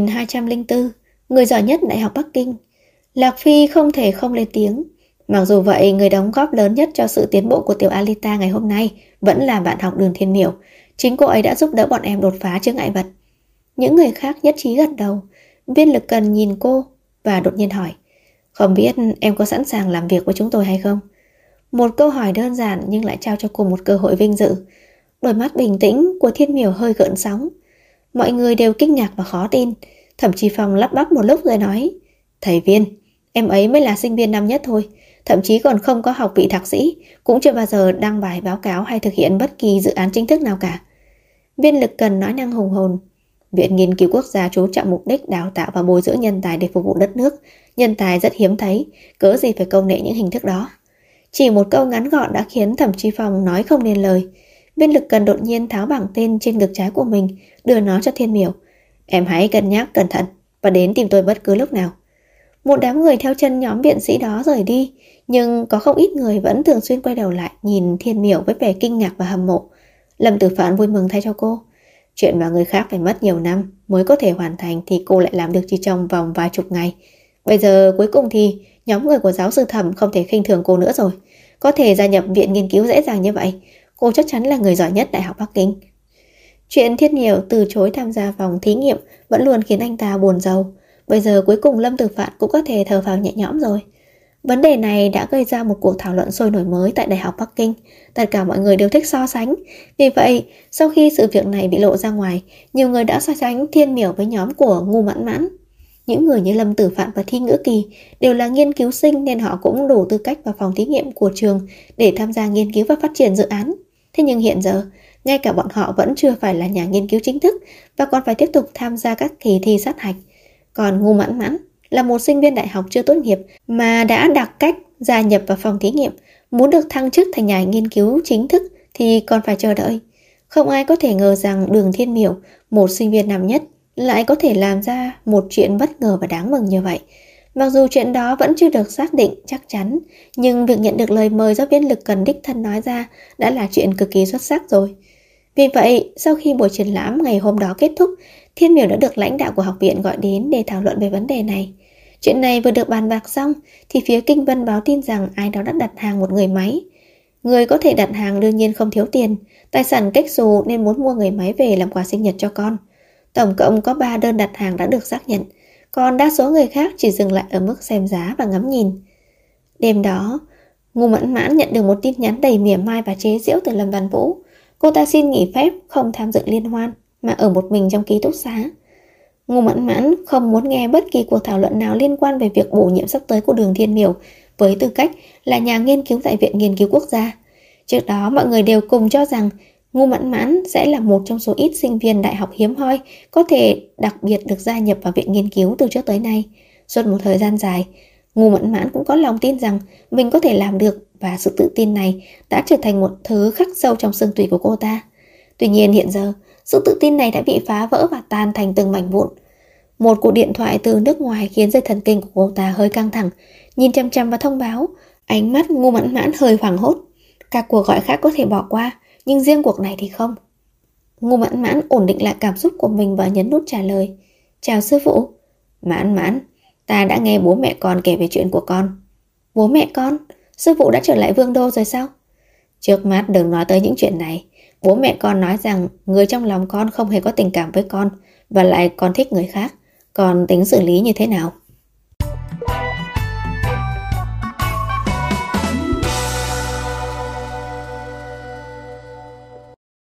Speaker 1: 1204. Người giỏi nhất Đại học Bắc Kinh. Lạc Phi không thể không lên tiếng. Mặc dù vậy, người đóng góp lớn nhất cho sự tiến bộ của tiểu Alita ngày hôm nay vẫn là bạn học Đường Thiên Miểu. Chính cô ấy đã giúp đỡ bọn em đột phá chướng ngại vật. Những người khác nhất trí gật đầu. Viên Lực Cần nhìn cô và đột nhiên hỏi. Không biết em có sẵn sàng làm việc với chúng tôi hay không? Một câu hỏi đơn giản nhưng lại trao cho cô một cơ hội vinh dự. Đôi mắt bình tĩnh của Thiên Miểu hơi gợn sóng. Mọi người đều kinh ngạc và khó tin. Thẩm Chi Phong lắp bắp một lúc rồi nói. Thầy Viên, em ấy mới là sinh viên năm nhất thôi. Thậm chí còn không có học vị thạc sĩ, cũng chưa bao giờ đăng bài báo cáo hay thực hiện bất kỳ dự án chính thức nào cả. Viên Lực Cần nói năng hùng hồn. Viện Nghiên cứu Quốc gia chú trọng mục đích đào tạo và bồi dưỡng nhân tài để phục vụ đất nước. Nhân tài rất hiếm thấy, cớ gì phải câu nệ những hình thức đó. Chỉ một câu ngắn gọn đã khiến Thẩm Chi Phong nói không nên lời. Viên Lực Cần đột nhiên tháo bảng tên trên ngực trái của mình, đưa nó cho Thiên Miểu. Em hãy cân nhắc cẩn thận và đến tìm tôi bất cứ lúc nào. Một đám người theo chân nhóm biện sĩ đó rời đi, nhưng có không ít người vẫn thường xuyên quay đầu lại nhìn Thiên Miểu với vẻ kinh ngạc và hâm mộ. Lâm Tử Phạn vui mừng thay cho cô. Chuyện mà người khác phải mất nhiều năm mới có thể hoàn thành thì cô lại làm được chỉ trong vòng vài chục ngày. Bây giờ cuối cùng thì nhóm người của giáo sư Thẩm không thể khinh thường cô nữa rồi. Có thể gia nhập viện nghiên cứu dễ dàng như vậy, cô chắc chắn là người giỏi nhất Đại học Bắc Kinh. Chuyện Thiên Miểu từ chối tham gia vòng thí nghiệm vẫn luôn khiến anh ta buồn rầu. Bây giờ cuối cùng Lâm Tử Phạn cũng có thể thở phào nhẹ nhõm rồi. Vấn đề này đã gây ra một cuộc thảo luận sôi nổi mới tại Đại học Bắc Kinh. Tất cả mọi người đều thích so sánh. Vì vậy, sau khi sự việc này bị lộ ra ngoài, nhiều người đã so sánh Thiên Miểu với nhóm của Ngu Mãn Mãn. Những người như Lâm Tử Phạn và Thi Ngữ Kỳ đều là nghiên cứu sinh nên họ cũng đủ tư cách vào phòng thí nghiệm của trường để tham gia nghiên cứu và phát triển dự án. Thế nhưng hiện giờ, ngay cả bọn họ vẫn chưa phải là nhà nghiên cứu chính thức và còn phải tiếp tục tham gia các kỳ thi sát hạch. Còn Ngu Mãn Mãn là một sinh viên đại học chưa tốt nghiệp mà đã đặc cách gia nhập vào phòng thí nghiệm, muốn được thăng chức thành nhà nghiên cứu chính thức thì còn phải chờ đợi. Không ai có thể ngờ rằng Đường Thiên Miểu, một sinh viên năm nhất, lại có thể làm ra một chuyện bất ngờ và đáng mừng như vậy. Mặc dù chuyện đó vẫn chưa được xác định chắc chắn, nhưng việc nhận được lời mời do Viên Lực Cần đích thân nói ra đã là chuyện cực kỳ xuất sắc rồi. Vì vậy, sau khi buổi triển lãm ngày hôm đó kết thúc, Thiên Miểu đã được lãnh đạo của học viện gọi đến để thảo luận về vấn đề này. Chuyện này vừa được bàn bạc xong, thì phía Kinh Vân báo tin rằng ai đó đã đặt hàng một người máy. Người có thể đặt hàng đương nhiên không thiếu tiền, tài sản cách xù nên muốn mua người máy về làm quà sinh nhật cho con. Tổng cộng có 3 đơn đặt hàng đã được xác nhận, còn đa số người khác chỉ dừng lại ở mức xem giá và ngắm nhìn. Đêm đó, Ngu Mãn Mãn nhận được một tin nhắn đầy mỉa mai và chế giễu từ Lâm Văn Vũ. Cô ta xin nghỉ phép không tham dự liên hoan mà ở một mình trong ký túc xá. Ngu Mãn Mãn không muốn nghe bất kỳ cuộc thảo luận nào liên quan về việc bổ nhiệm sắp tới của Đường Thiên Miểu với tư cách là nhà nghiên cứu tại Viện Nghiên cứu Quốc gia. Trước đó mọi người đều cùng cho rằng Ngu Mãn Mãn sẽ là một trong số ít sinh viên đại học hiếm hoi có thể đặc biệt được gia nhập vào Viện Nghiên cứu từ trước tới nay. Suốt một thời gian dài, Ngu Mãn Mãn cũng có lòng tin rằng mình có thể làm được, và sự tự tin này đã trở thành một thứ khắc sâu trong xương tủy của cô ta. Tuy nhiên hiện giờ, sự tự tin này đã bị phá vỡ và tan thành từng mảnh vụn. Một cuộc điện thoại từ nước ngoài khiến dây thần kinh của cô ta hơi căng thẳng, nhìn chằm chằm vào thông báo. Ánh mắt Ngu Mãn Mãn hơi hoảng hốt. Các cuộc gọi khác có thể bỏ qua, nhưng riêng cuộc này thì không. Ngu Mãn Mãn ổn định lại cảm xúc của mình và nhấn nút trả lời. Chào sư phụ. Mãn Mãn, ta đã nghe bố mẹ con kể về chuyện của con. Bố mẹ con? Sư phụ đã trở lại Vương Đô rồi sao? Trước mắt đừng nói tới những chuyện này. Bố mẹ con nói rằng người trong lòng con không hề có tình cảm với con và lại còn thích người khác. Con tính xử lý như thế nào?